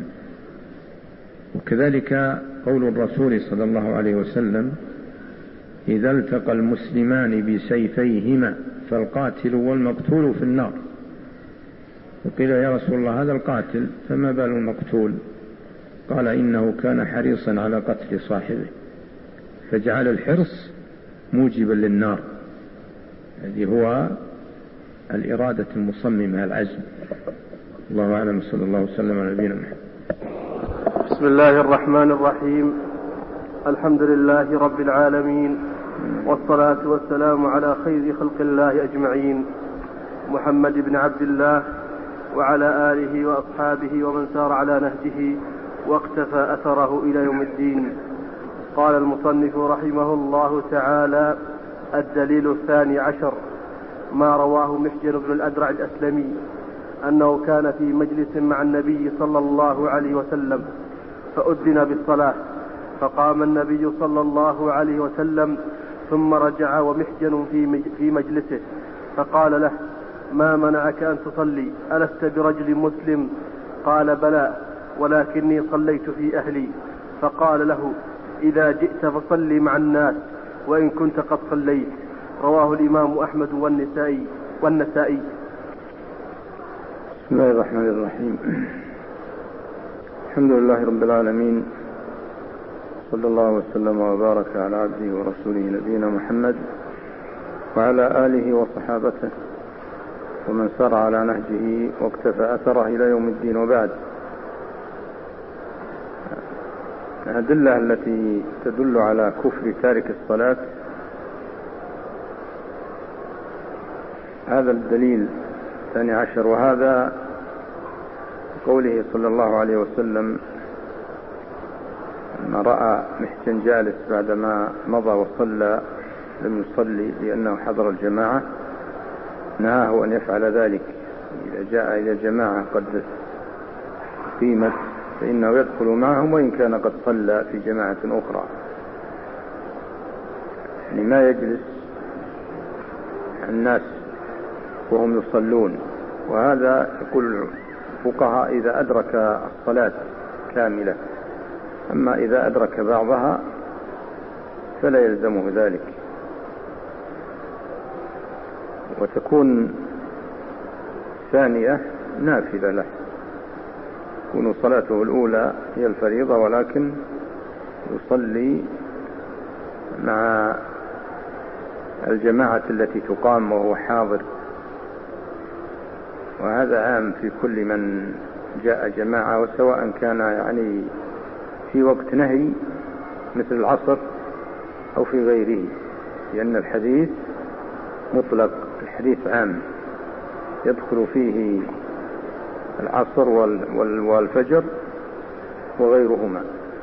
وكذلك قول الرسول صلى الله عليه وسلم إذا التقى المسلمان بسيفيهما فالقاتل والمقتول في النار. وقيل يا رسول الله هذا القاتل فما بال المقتول؟ قال إنه كان حريصا على قتل صاحبه فجعل الحرص موجبا للنار. هذه هو الإرادة المصممة العزم. الله أعلم، صلى الله وسلم على نبينا محمد. بسم الله الرحمن الرحيم. الحمد لله رب العالمين، والصلاة والسلام على خير خلق الله أجمعين، محمد بن عبد الله وعلى آله وأصحابه ومن سار على نهجه واقتفى أثره إلى يوم الدين. قال المصنف رحمه الله تعالى: الدليل 12 ما رواه محجن بن الأدرع الأسلمي أنه كان في مجلس مع النبي صلى الله عليه وسلم فأذن بالصلاة، فقام النبي صلى الله عليه وسلم ثم رجع ومحجن في مجلسه، فقال له: ما منعك أن تصلي؟ ألست برجل مسلم؟ قال: بلى، ولكني صليت في أهلي. فقال له: إذا جئت فصلي مع الناس وإن كنت قد صليت. رواه الإمام أحمد والنسائي. بسم الله الرحمن الرحيم. الحمد لله رب العالمين، صلى الله وسلم وبارك على عبده ورسوله نبينا محمد وعلى آله وصحابته ومن سار على نهجه واقتفى أثره إلى يوم الدين. وبعد، الأدلة التي تدل على كفر تارك الصلاة، هذا الدليل 12، وهذا قوله صلى الله عليه وسلم ما رأى محجن جالس بعدما مضى وصلى لم يصلي لأنه حضر الجماعة، نهاه أن يفعل ذلك. إذا جاء إلى جماعة قد قيمت فإنه يدخل معهم وإن كان قد صلى في جماعة أخرى، يعني ما يجلس الناس وهم يصلون. وهذا يقول الفقهاء إذا أدرك الصلاة كاملة، أما إذا أدرك بعضها فلا يلزمه ذلك، وتكون ثانية نافلة له، تكون صلاته الأولى هي الفريضة ولكن يصلي مع الجماعة التي تقام وهو حاضر. وهذا عام في كل من جاء جماعة، وسواء كان يعني في وقت نهي مثل العصر أو في غيره، لأن الحديث مطلق، الحديث عام يدخل فيه العصر والفجر وغيرهما.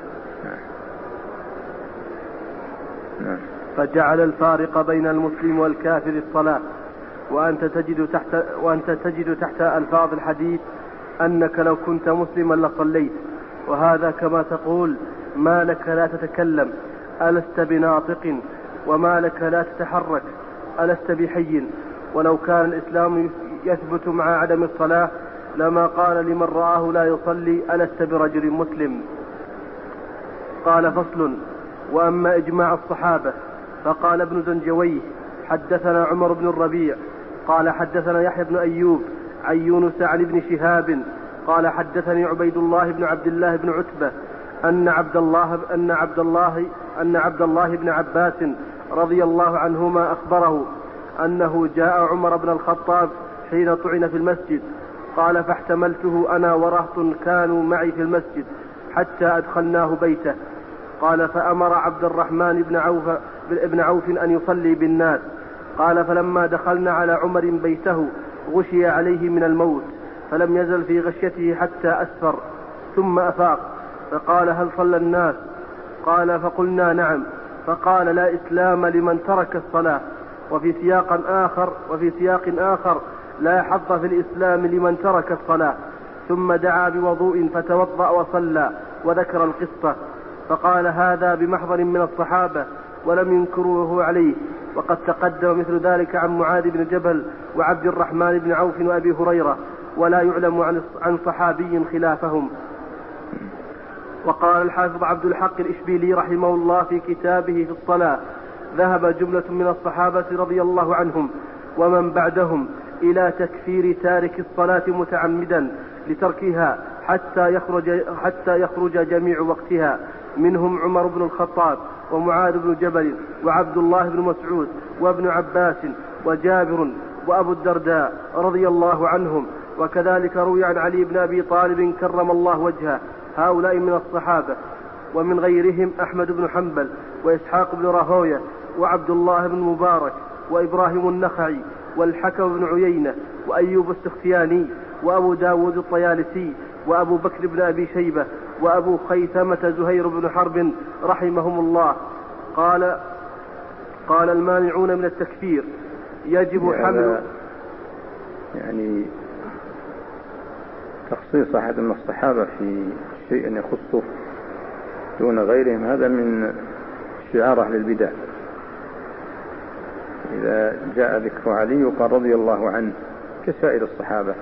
نعم. فجعل الفارق بين المسلم والكافر الصلاة. وأنت تجد تحت ألفاظ الحديث أنك لو كنت مسلما لصليت، وهذا كما تقول: ما لك لا تتكلم؟ ألست بناطق؟ وما لك لا تتحرك؟ ألست بحي؟ ولو كان الإسلام يثبت مع عدم الصلاة لما قال لمن رآه لا يصلي: ألست برجل مسلم؟ قال: فصل. وأما إجماع الصحابة فقال ابن زنجويه: حدثنا عمر بن الربيع قال حدثنا يحيى بن أيوب عن يونس عن ابن شهاب قال حدثني عبيد الله بن عبد الله بن عتبة أن عبد الله بن عباس رضي الله عنهما أخبره أنه جاء عمر بن الخطاب حين طعن في المسجد، قال: فاحتملته أنا ورهط كانوا معي في المسجد حتى أدخلناه بيته. قال: فأمر عبد الرحمن بن عوف أن يصلي بالناس. قال: فلما دخلنا على عمر بيته غشي عليه من الموت، فلم يزل في غشيته حتى أسفر، ثم أفاق، فقال: هل صلى الناس؟ قال: فقلنا: نعم. فقال: لا إسلام لمن ترك الصلاة. وفي سياق آخر: لا حظ في الإسلام لمن ترك الصلاة. ثم دعا بوضوء فتوضأ وصلى، وذكر القصة. فقال: هذا بمحضر من الصحابة ولم ينكروه عليه، وقد تقدم مثل ذلك عن معاذ بن جبل وعبد الرحمن بن عوف وأبي هريرة، ولا يعلم عن صحابي خلافهم. وقال الحافظ عبد الحق الإشبيلي رحمه الله في كتابه في الصلاة: ذهب جملة من الصحابة رضي الله عنهم ومن بعدهم إلى تكفير تارك الصلاة متعمدا لتركها حتى يخرج جميع وقتها، منهم عمر بن الخطاب ومعاذ بن جبل وعبد الله بن مسعود وابن عباس وجابر وأبو الدرداء رضي الله عنهم. وكذلك روي عن علي بن أبي طالب كرم الله وجهه. هؤلاء من الصحابة. ومن غيرهم أحمد بن حنبل وإسحاق بن راهوية وعبد الله بن مبارك وإبراهيم النخعي والحكم بن عيينة وأيوب السختياني وأبو داود الطيالسي وأبو بكر بن أبي شيبة وأبو خيثمة زهير بن حرب رحمهم الله. قال المانعون من التكفير: يجب حمل يعني تخصيص أحد من الصحابة في شيء يخصه دون غيرهم، هذا من شعار أهل البدع. إذا جاء ذكر علي قال رضي الله عنه كسائر الصحابة.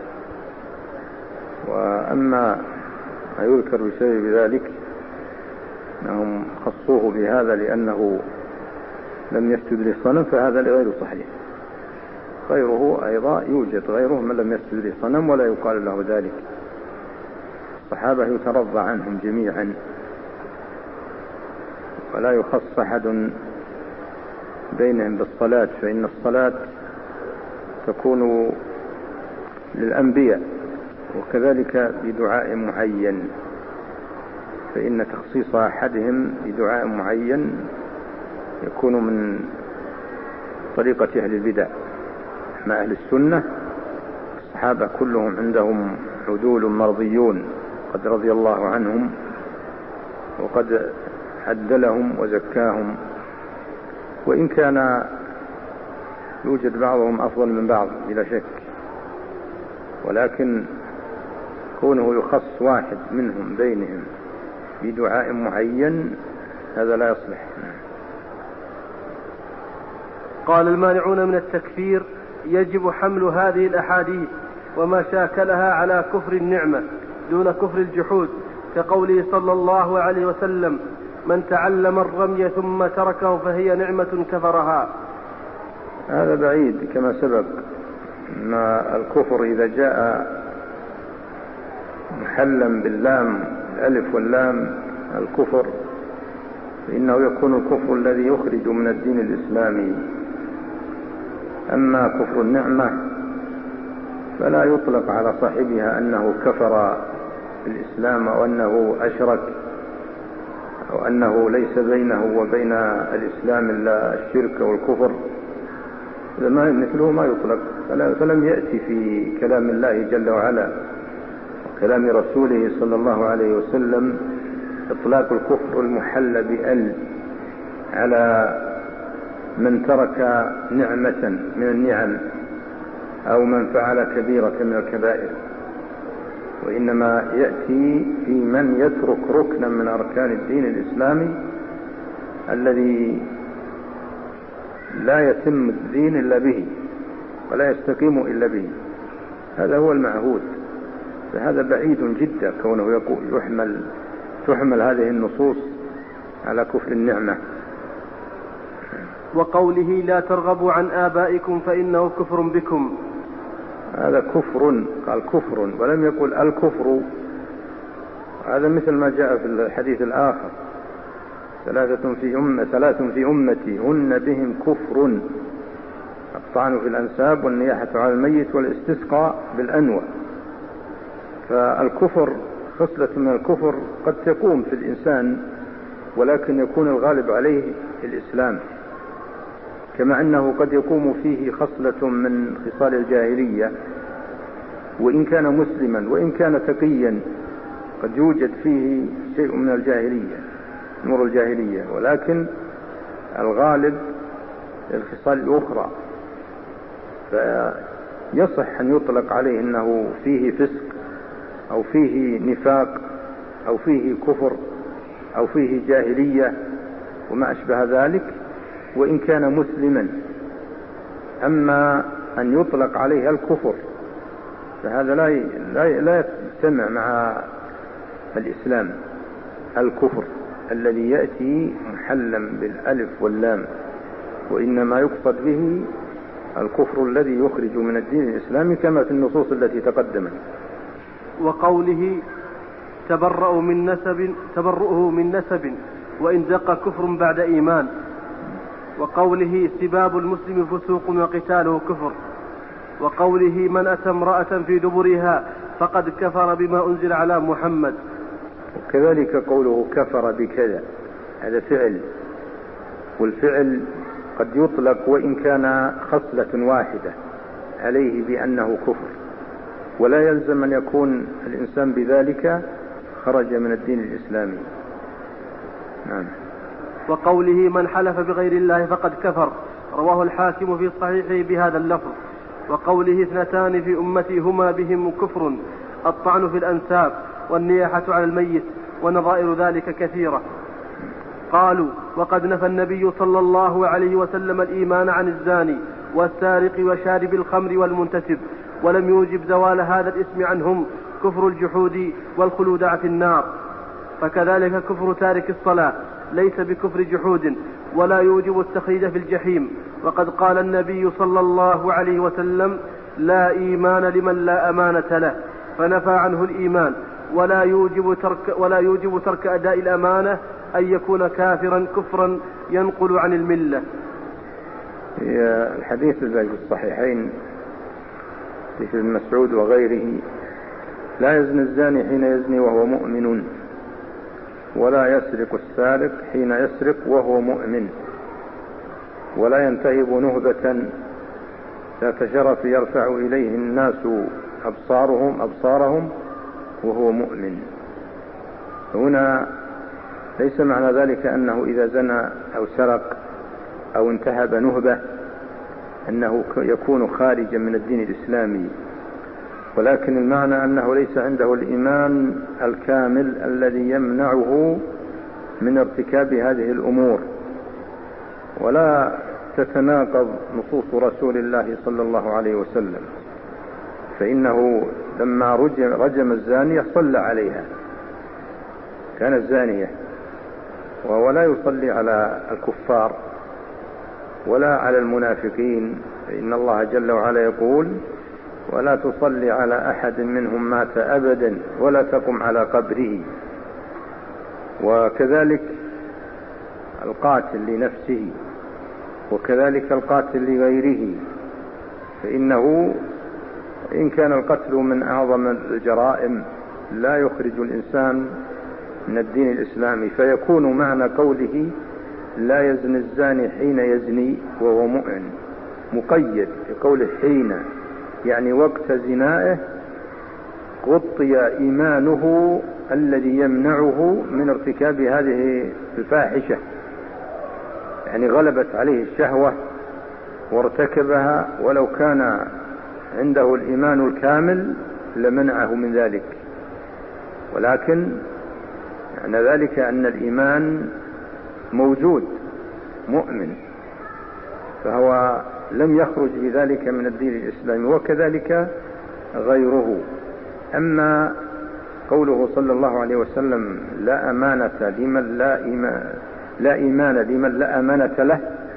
وأما ما يذكر بسبب ذلك أنهم خصوه بهذا لأنه لم يسجد للصنم، فهذا غير صحيح. غيره أيضا يوجد غيره من لم يسجد للصنم ولا يقال له ذلك. الصحابة يترضى عنهم جميعا ولا يخص أحد بينهم بالصلاة، فإن الصلاة تكون للأنبياء، وكذلك بدعاء معين، فإن تخصيص أحدهم بدعاء معين يكون من طريقة أهل البدع. مع أهل السنة الصحابة كلهم عندهم عدول مرضيون، قد رضي الله عنهم وقد عدلهم وزكاهم، وإن كان يوجد بعضهم أفضل من بعض بلا شك، ولكن كونه يخص واحد منهم بينهم بدعاء معين هذا لا يصلح. قال المانعون من التكفير يجب حمل هذه الأحاديث وما شاكلها على كفر النعمة دون كفر الجحود، كقوله صلى الله عليه وسلم: من تعلم الرمي ثم تركه فهي نعمة كفرها. هذا بعيد كما سبق، ما الكفر إذا جاء محلا باللام الألف واللام الكفر، فإنه يكون الكفر الذي يخرج من الدين الإسلامي. أما كفر النعمة فلا يطلق على صاحبها أنه كفر بالإسلام أو أنه أشرك أو أنه ليس بينه وبين الإسلام إلا الشرك والكفر، مثله ما يطلق. فلم يأتي في كلام الله جل وعلا وكلام رسوله صلى الله عليه وسلم إطلاق الكفر المحل بأل على من ترك نعمة من النعم أو من فعل كبيرة من الكبائر، وإنما يأتي في من يترك ركنا من أركان الدين الإسلامي الذي لا يتم الدين إلا به ولا يستقيم إلا به. هذا هو المعهود، فهذا بعيد جدا كونه تحمل هذه النصوص على كفر النعمة. وقوله: لا ترغبوا عن آبائكم فإنه كفر بكم، هذا كفر، قال كفر ولم يقل الكفر. هذا مثل ما جاء في الحديث الآخر: ثلاث في أمتي هن بهم كفر: الطعن في الأنساب والنياحة على الميت والاستسقاء بالأنوى. فالكفر خصلة من الكفر قد تقوم في الإنسان، ولكن يكون الغالب عليه الإسلام، كما أنه قد يقوم فيه خصلة من خصال الجاهلية، وإن كان مسلما وإن كان تقيا قد يوجد فيه شيء من الجاهلية، نور الجاهلية، ولكن الغالب الخصال الأخرى، فيصح أن يطلق عليه أنه فيه فسق أو فيه نفاق أو فيه كفر أو فيه جاهلية وما أشبه ذلك وإن كان مسلما. أما أن يطلق عليه الكفر فهذا لا يجتمع مع الإسلام. الكفر الذي يأتي محلا بالألف واللام، وإنما يقصد به الكفر الذي يخرج من الدين الإسلامي كما في النصوص التي تقدمت. وقوله: تبرؤه من نسب وإن دق كفر بعد إيمان. وقوله: سباب المسلم فسوق وقتاله كفر. وقوله: من أتى امرأة في دبرها فقد كفر بما أنزل على محمد. وكذلك قوله كفر بكذا، هذا فعل، والفعل قد يطلق وإن كان خصلة واحدة عليه بأنه كفر، ولا يلزم أن يكون الإنسان بذلك خرج من الدين الإسلامي. نعم. وقوله: من حلف بغير الله فقد كفر رواه الحاكم في صحيحه بهذا اللفظ. وقوله 2 في أمتي هما بهم كفر الطعن في الأنساب والنياحة على الميت ونظائر ذلك كثيرة. قالوا وقد نفى النبي صلى الله عليه وسلم الإيمان عن الزاني والسارق وشارب الخمر والمنتسب، ولم يوجب زوال هذا الاسم عنهم كفر الجحود والخلود في النار. فكذلك كفر تارك الصلاة ليس بكفر جحود ولا يوجب التخليد في الجحيم. وقد قال النبي صلى الله عليه وسلم لا إيمان لمن لا أمانة له، فنفى عنه الإيمان ولا يوجب ترك أداء الأمانة أن يكون كافرا كفرا ينقل عن الملة. الحديث الذي في الصحيحين في ابن مسعود وغيره لا يزني الزاني حين يزني وهو مؤمن، ولا يسرق السارق حين يسرق وهو مؤمن، ولا ينتهب نهبة ذات شرف يرفع إليه الناس أبصارهم وهو مؤمن. هنا ليس معنى ذلك أنه إذا زنى أو سرق أو انتهب نهبة أنه يكون خارجا من الدين الإسلامي، ولكن المعنى أنه ليس عنده الإيمان الكامل الذي يمنعه من ارتكاب هذه الأمور. ولا تتناقض نصوص رسول الله صلى الله عليه وسلم، فإنه لما رجم الزانية صلى عليها، كانت زانية، وهو لا يصلي على الكفار ولا على المنافقين، فإن الله جل وعلا يقول ولا تصلي على أحد منهم مات أبدا ولا تقم على قبره. وكذلك القاتل لنفسه وكذلك القاتل لغيره، فإنه إن كان القتل من أعظم الجرائم لا يخرج الإنسان من الدين الإسلامي، فيكون معنى قوله لا يزني الزاني حين يزني وهو مؤمن مقيد في قوله حين، يعني وقت زنائه غطي إيمانه الذي يمنعه من ارتكاب هذه الفاحشة، يعني غلبت عليه الشهوة وارتكبها، ولو كان عنده الإيمان الكامل لمنعه من ذلك. ولكن يعني ذلك أن الإيمان موجود مؤمن، فهو لم يخرج بذلك من الدين الإسلامي، وكذلك غيره. أما قوله صلى الله عليه وسلم لا أمانة لمن لا إيمان لمن لا أمانة له،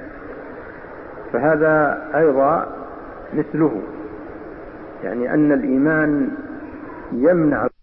فهذا أيضا مثله، يعني أن الإيمان يمنع